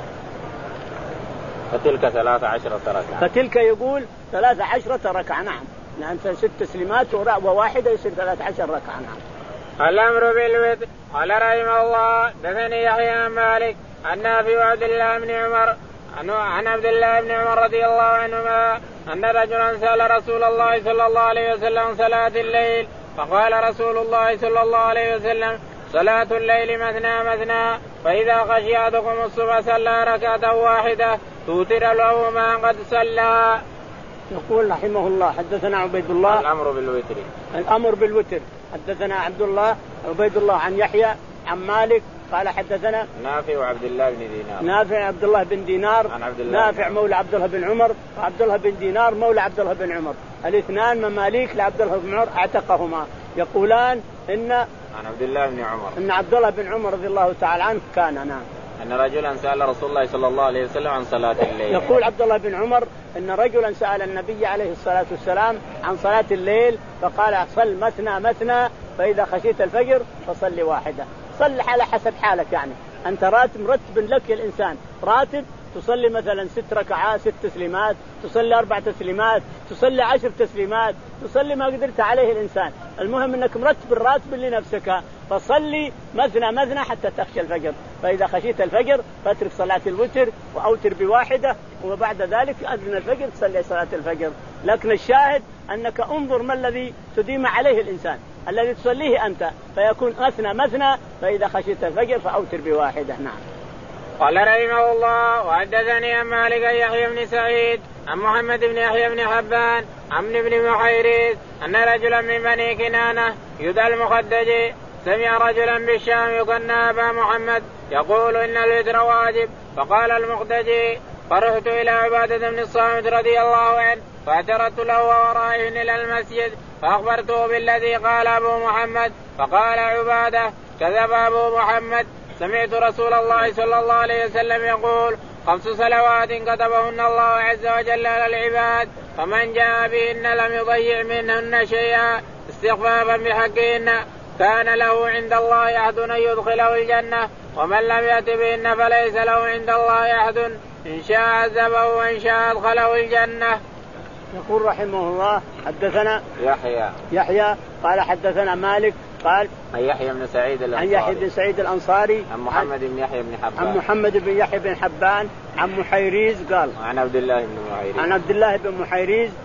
فتلك ثلاث عشرة ركعة فتلك يقول ثلاث عشرة ركعة. نعم نعم ست تسليمات وواحدة يصير ثلاث عشر ركعة. نعم. الأمر بالوتر. قال رحمه الله دثني يحيى عن مالك عن نافع وعبد الله بن عمر عن عبد الله بن عمر رضي الله عنهما أن رجلا سأل رسول الله صلى الله عليه وسلم صلاة الليل فقال رسول الله صلى الله عليه وسلم صلاة الليل مثنى مثنى فإذا خشي أحدكم الصبح صلى ركعة واحدة توتر له ما قد صلى. يقول رحمه الله حدثنا عبيد الله الأمر بالوتر الأمر بالوتر حدثنا عبد الله عبيد الله عن يحيى عن مالك قال حدثنا نافع وعبد الله بن دينار نافع عبد الله بن دينار عن عبد الله نافع مولى عبد الله بن عمر وعبد الله بن دينار مولى عبد الله بن عمر، الاثنان مماليك لعبد الله بن عمر اعتقهما. يقولان إن عن عبد الله بن عمر إن عبد الله بن عمر رضي الله تعالى عنه كان نعم أن رجلا سأل رسول الله صلى الله عليه وسلم عن صلاة الليل. يقول عبد الله بن عمر إن رجلا سأل النبي عليه الصلاة والسلام عن صلاة الليل فقال صل مثنى مثنى فإذا خشيت الفجر فصل واحدة. صل على حسب حالك، يعني أنت راتب مرتب لك يا الإنسان راتب تصلي مثلا ست ركعات ست تسليمات، تصلي أربع تسليمات، تصلي عشر تسليمات، تصلي ما قدرت عليه الإنسان، المهم أنك مرتب الراتب لنفسك فصلي مثنى مثنى حتى تخشى الفجر، فإذا خشيت الفجر فاترك صلاة الوتر وأوتر بواحدة وبعد ذلك أذن الفجر تصلي صلاة الفجر. لكن الشاهد أنك انظر ما الذي تديم عليه الإنسان الذي تصليه أنت فيكون مثنى مثنى فإذا خشيت الفجر فأوتر بواحدة. نعم. قال رحمه الله وحدثني عن مالك يحيى بن سعيد عن محمد بن يحيى بن حبان عن ابن محيريز أن رجلا من بني كنانة يدعى المخدج سمع رجلا بالشام يكنى أبا محمد يقول إن الوتر واجب، فقال المخدجي فرحت إلى عبادة بن الصامت رضي الله عنه فاعترضت له ورائه إلى المسجد فأخبرته بالذي قال أبو محمد فقال عبادة كذب أبو محمد، سمعت رسول الله صلى الله عليه وسلم يقول خمس صلوات كتبهن الله عز وجل على العباد فمن جاء بهن لم يضيع منهن شيئا استخفافا بحقهن كان له عند الله عهد أن يدخله الجنة، ومن لم يأت بهن فليس له عند الله عهد إن شاء عذبه وإن شاء أدخله الجنة. يقول رحمه الله حدثنا يحيى يحيى قال حدثنا مالك قال عن يحيى بن سعيد الأنصاري عن يحيى بن سعيد الأنصاري عن محمد بن يحيى بن حبان عن محمد بن يحيى بن حبان عن محيريز قال عن عبد الله بن محيريز عن عبد الله بن محيريز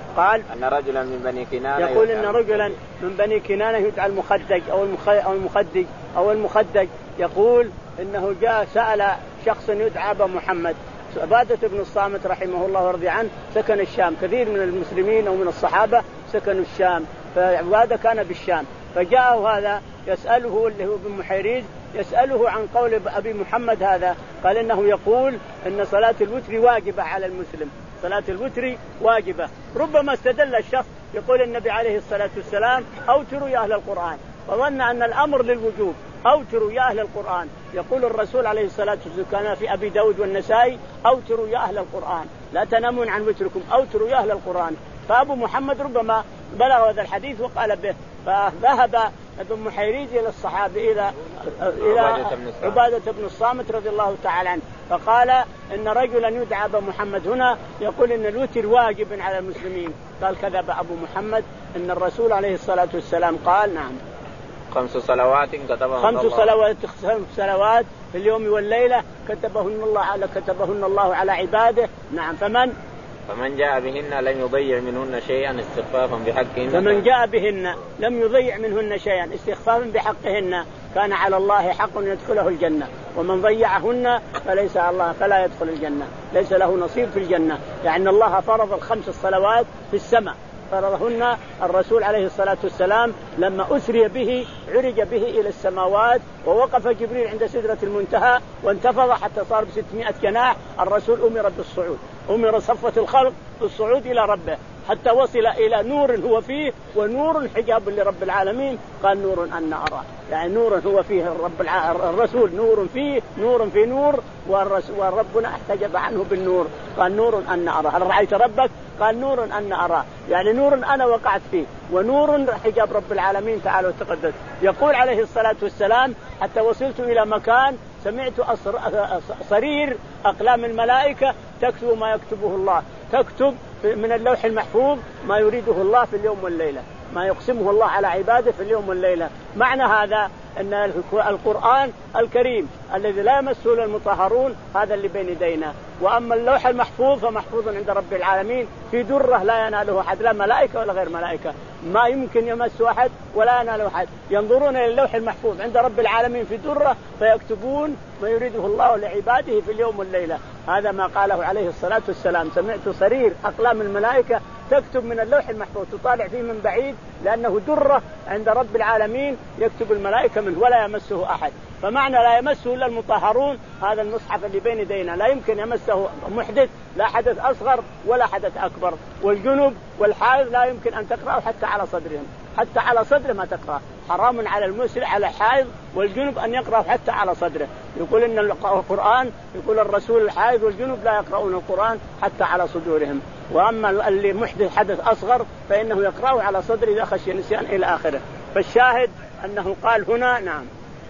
قال أن رجلا من بني كنانة يقول إن رجلا من بني كنانة يدعى المخدج أو أو المخدج أو المخدج يقول إنه جاء سأل شخص يدعى أبا محمد. عبادة بن الصامت رحمه الله ورضي عنه سكن الشام، كثير من المسلمين أو من الصحابة سكنوا الشام، فعبادة كان بالشام، فجاءه هذا يسأله اللي هو بن محيريز يسأله عن قول أبي محمد هذا، قال إنه يقول إن صلاة الوتر واجبة على المسلم، صلاة الوتر واجبة. ربما استدل الشخص يقول النبي عليه الصلاة والسلام أوتروا يا أهل القرآن، وظن أن الأمر للوجوب، أوتروا يا أهل القرآن. يقول الرسول عليه الصلاة والسلام كان في أبي داود والنسائي أوتروا يا أهل القرآن لا تنامون عن وتركم، أوتروا يا أهل القرآن. فأبو محمد ربما بلغ هذا الحديث وقال به، فذهب ابن محيريز إلى الصحابة إلى إلى عبادة بن الصامت رضي الله تعالى عنه، فقال إن رجلا يدعى أبا محمد هنا يقول إن الوتر واجب على المسلمين. قال كذب أبو محمد، إن الرسول عليه الصلاة والسلام قال نعم خمس صلوات كتبهن خمس الله صلوات خمس صلوات في اليوم والليلة كتبهن الله على كتبهن الله على عباده. نعم. فمن فمن جاء بهن لم يضيع منهن شيئا استخفافا بحقهن فمن جاء بهن لم يضيع منهن شيئا استخفافا بحقهن كان على الله حق يدخله الجنة، ومن ضيعهن فليس على الله فلا يدخل الجنة، ليس له نصيب في الجنة، لأن الله فرض الخمس الصلوات في السماء، فرضهن الرسول عليه الصلاة والسلام لما أسري به عرج به إلى السماوات، ووقف جبريل عند سدرة المنتهى وانتفض حتى صار بستمائة جناح. الرسول أمر بالصعود، أمر صفة الخلق بالصعود إلى ربه حتى وصل إلى نور هو فيه ونور حجاب لرب العالمين. قال نور أن أرى، يعني نور هو فيه الرب الع... الرسول نور فيه نور في نور، وربنا احتجب عنه بالنور. قال نور أن أرى. هل رأيت ربك؟ قال نور أن أرى، يعني نور أنا وقعت فيه، ونور حجاب رب العالمين تعالى وتقدس. يقول عليه الصلاة والسلام حتى وصلت إلى مكان سمعت صرير أقلام الملائكة تكتب ما يكتبه الله، تكتب من اللوح المحفوظ ما يريده الله في اليوم والليلة، ما يقسمه الله على عباده في اليوم والليلة. معنى هذا أن القرآن الكريم الذي لا يمسه إلا المطهرون هذا اللي بين يدينا، وأما اللوح المحفوظ فمحفوظ عند رب العالمين في درة لا يناله أحد، لا ملائكة ولا غير ملائكة، ما يمكن يمسه أحد ولا يناله أحد. ينظرون إلى اللوح المحفوظ عند رب العالمين في درة فيكتبون ما يريده الله لعباده في اليوم والليلة. هذا ما قاله عليه الصلاة والسلام، سمعت صرير أقلام الملائكة تكتب من اللوح المحفوظ، تطالع فيه من بعيد لأنه درة عند رب العالمين يكتب الملائكة منه ولا يمسه أحد. فمعنى لا يمسه إلا المطهرون، هذا المصحف اللي بين يدينا لا يمكن يمسه محدث، لا حدث أصغر ولا حدث أكبر. والجنب والحائض لا يمكن أن تقرأه حتى على صدرهم، حتى على صدره ما تقرأ، حرام على المسلم على الحائض والجنب أن يقرأه حتى على صدره. يقول إن القرآن يقول الرسول الحائض والجنب لا يقرؤون القرآن حتى على صدورهم، وأما اللي محدث حدث أصغر فإنه يقرأه على صدره إذا خشي النسيان إلى آخره. فالشاهد أنه قال هنا نعم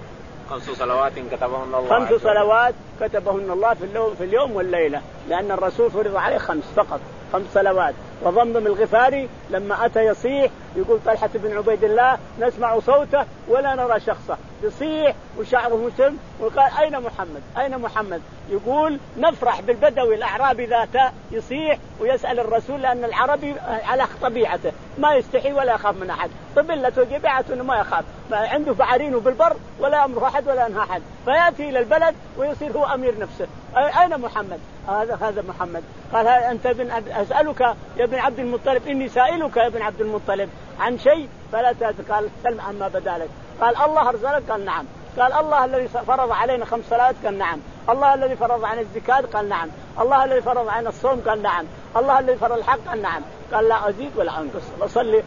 خمس صلوات كتبهن الله خمس صلوات كتبهن الله في اليوم في اليوم والليلة، لأن الرسول فرض عليه خمس فقط، خمس صلوات. وضمضم الغفاري لما أتى يصيح يقول طلحة بن عبيد الله نسمع صوته ولا نرى شخصه، يصيح وشعره مسلم، وقال أين محمد أين محمد؟ يقول نفرح بالبدوي الأعرابي ذاته يصيح ويسأل الرسول، لأن العربي على طبيعته ما يستحي ولا يخاف من أحد، طبلته جبعته ما يخاف، ما عنده فعارينه بالبر ولا أمره أحد ولا ينهى أحد، فيأتي إلى البلد ويصير هو أمير نفسه. أين محمد؟ هذا هذا محمد. قال أنت ابن أسألك يا ابن عبد المطلب، إني سائلك يا ابن عبد المطلب عن شيء فلا تأتي. قال سلم عما بدا لك. قال الله أرزلك؟ قال نعم. قال الله الذي فرض علينا خمس صلوات؟ قال نعم. الله الذي فرض عن الزكاة؟ قال نعم. الله الذي فرض عن الصوم؟ قال نعم. الله الذي فرض الحق؟ قال نعم. قال لا أزيد ولا أنقص، أصلي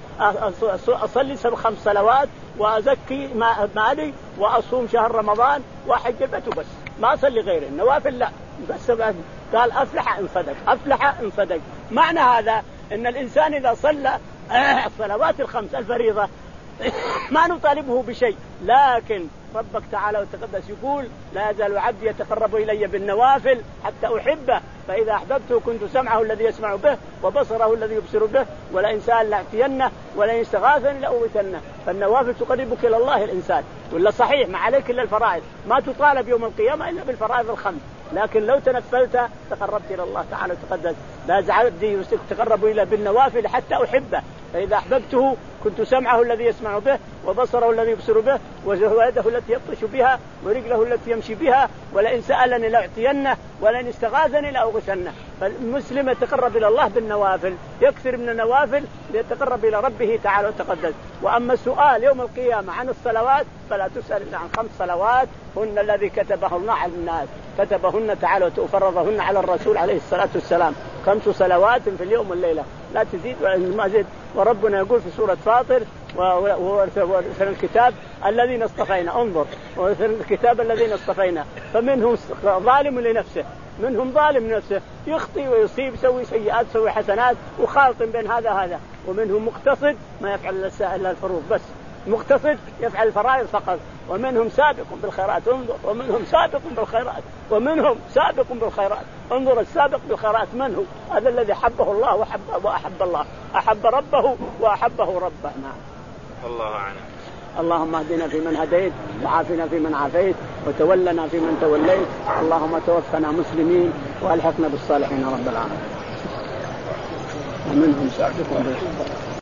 أصلي خمس صلوات وأزكي مالي وأصوم شهر رمضان وأحج البيت بس، ما أصلي غيره النوافل لا بس. قال أفلح إن صدق، أفلح إن صدق. معنى هذا أن الإنسان إذا صلى الصلوات الخمس الفريضة ما نطالبه بشيء، لكن ربك تعالى وتقدس يقول لا يزال عبدي يتقرب إلي بالنوافل حتى أحبه، فإذا أحببته كنت سمعه الذي يسمع به وبصره الذي يبصر به، ولئن سأل لأعطينه ولئن استغاثني لأغيثنه. فالنوافل تقربك إلى الله الإنسان. ولا صحيح ما عليك إلا الفرائض، ما تطالب يوم القيامة إلا بالفرائض الخمس، لكن لو تنفلت تقربت إلى الله تعالى وتقدس. لا زعلت تقرب إلى بالنوافل حتى أحبه، فإذا أحببته كنت سمعه الذي يسمع به وبصره الذي يبصر به ويده التي يبطش بها ورجله التي يمشي بها، ولئن سألني لأعطينه ولئن استغاثني لأغثنه. فالمسلم يتقرب إلى الله بالنوافل، يكثر من النوافل ليتقرب إلى ربه تعالى وتقدس. وأما السؤال يوم القيامة عن الصلوات فلا تسأل إلا عن خمس صلوات هن الذي كتبه الله على الناس، كتبهن تعالى وفرضهن على الرسول عليه الصلاة والسلام، خمس صلوات في اليوم والليلة لا تزيد ولا ما زيد. وربنا يقول في سورة فاطر وورثنا الكتاب الذين اصطفينا، انظر ورثنا الكتاب الذين اصطفينا، فمنهم ظالم لنفسه، منهم ظالم لنفسه يخطي ويصيب يسوي سيئات يسوي حسنات وخالط بين هذا هذا، ومنهم مقتصد ما يفعل الا الفروض بس، مقتصد يفعل الفرائض فقط، ومنهم سابق بالخيرات انظر، ومنهم سابق بالخيرات ومنهم سابق بالخيرات انظر. السابق بالخيرات من هو؟ هذا الذي حبه الله وحب وأحب الله، أحب ربه وأحبه ربه. نعم. الله أعلم. اللهم اهدنا فيمن هديت وعافنا فيمن عافيت وتولنا فيمن توليت، اللهم توفنا مسلمين والحقنا بالصالحين رب العالمين. ومنهم سابق بالخيرات.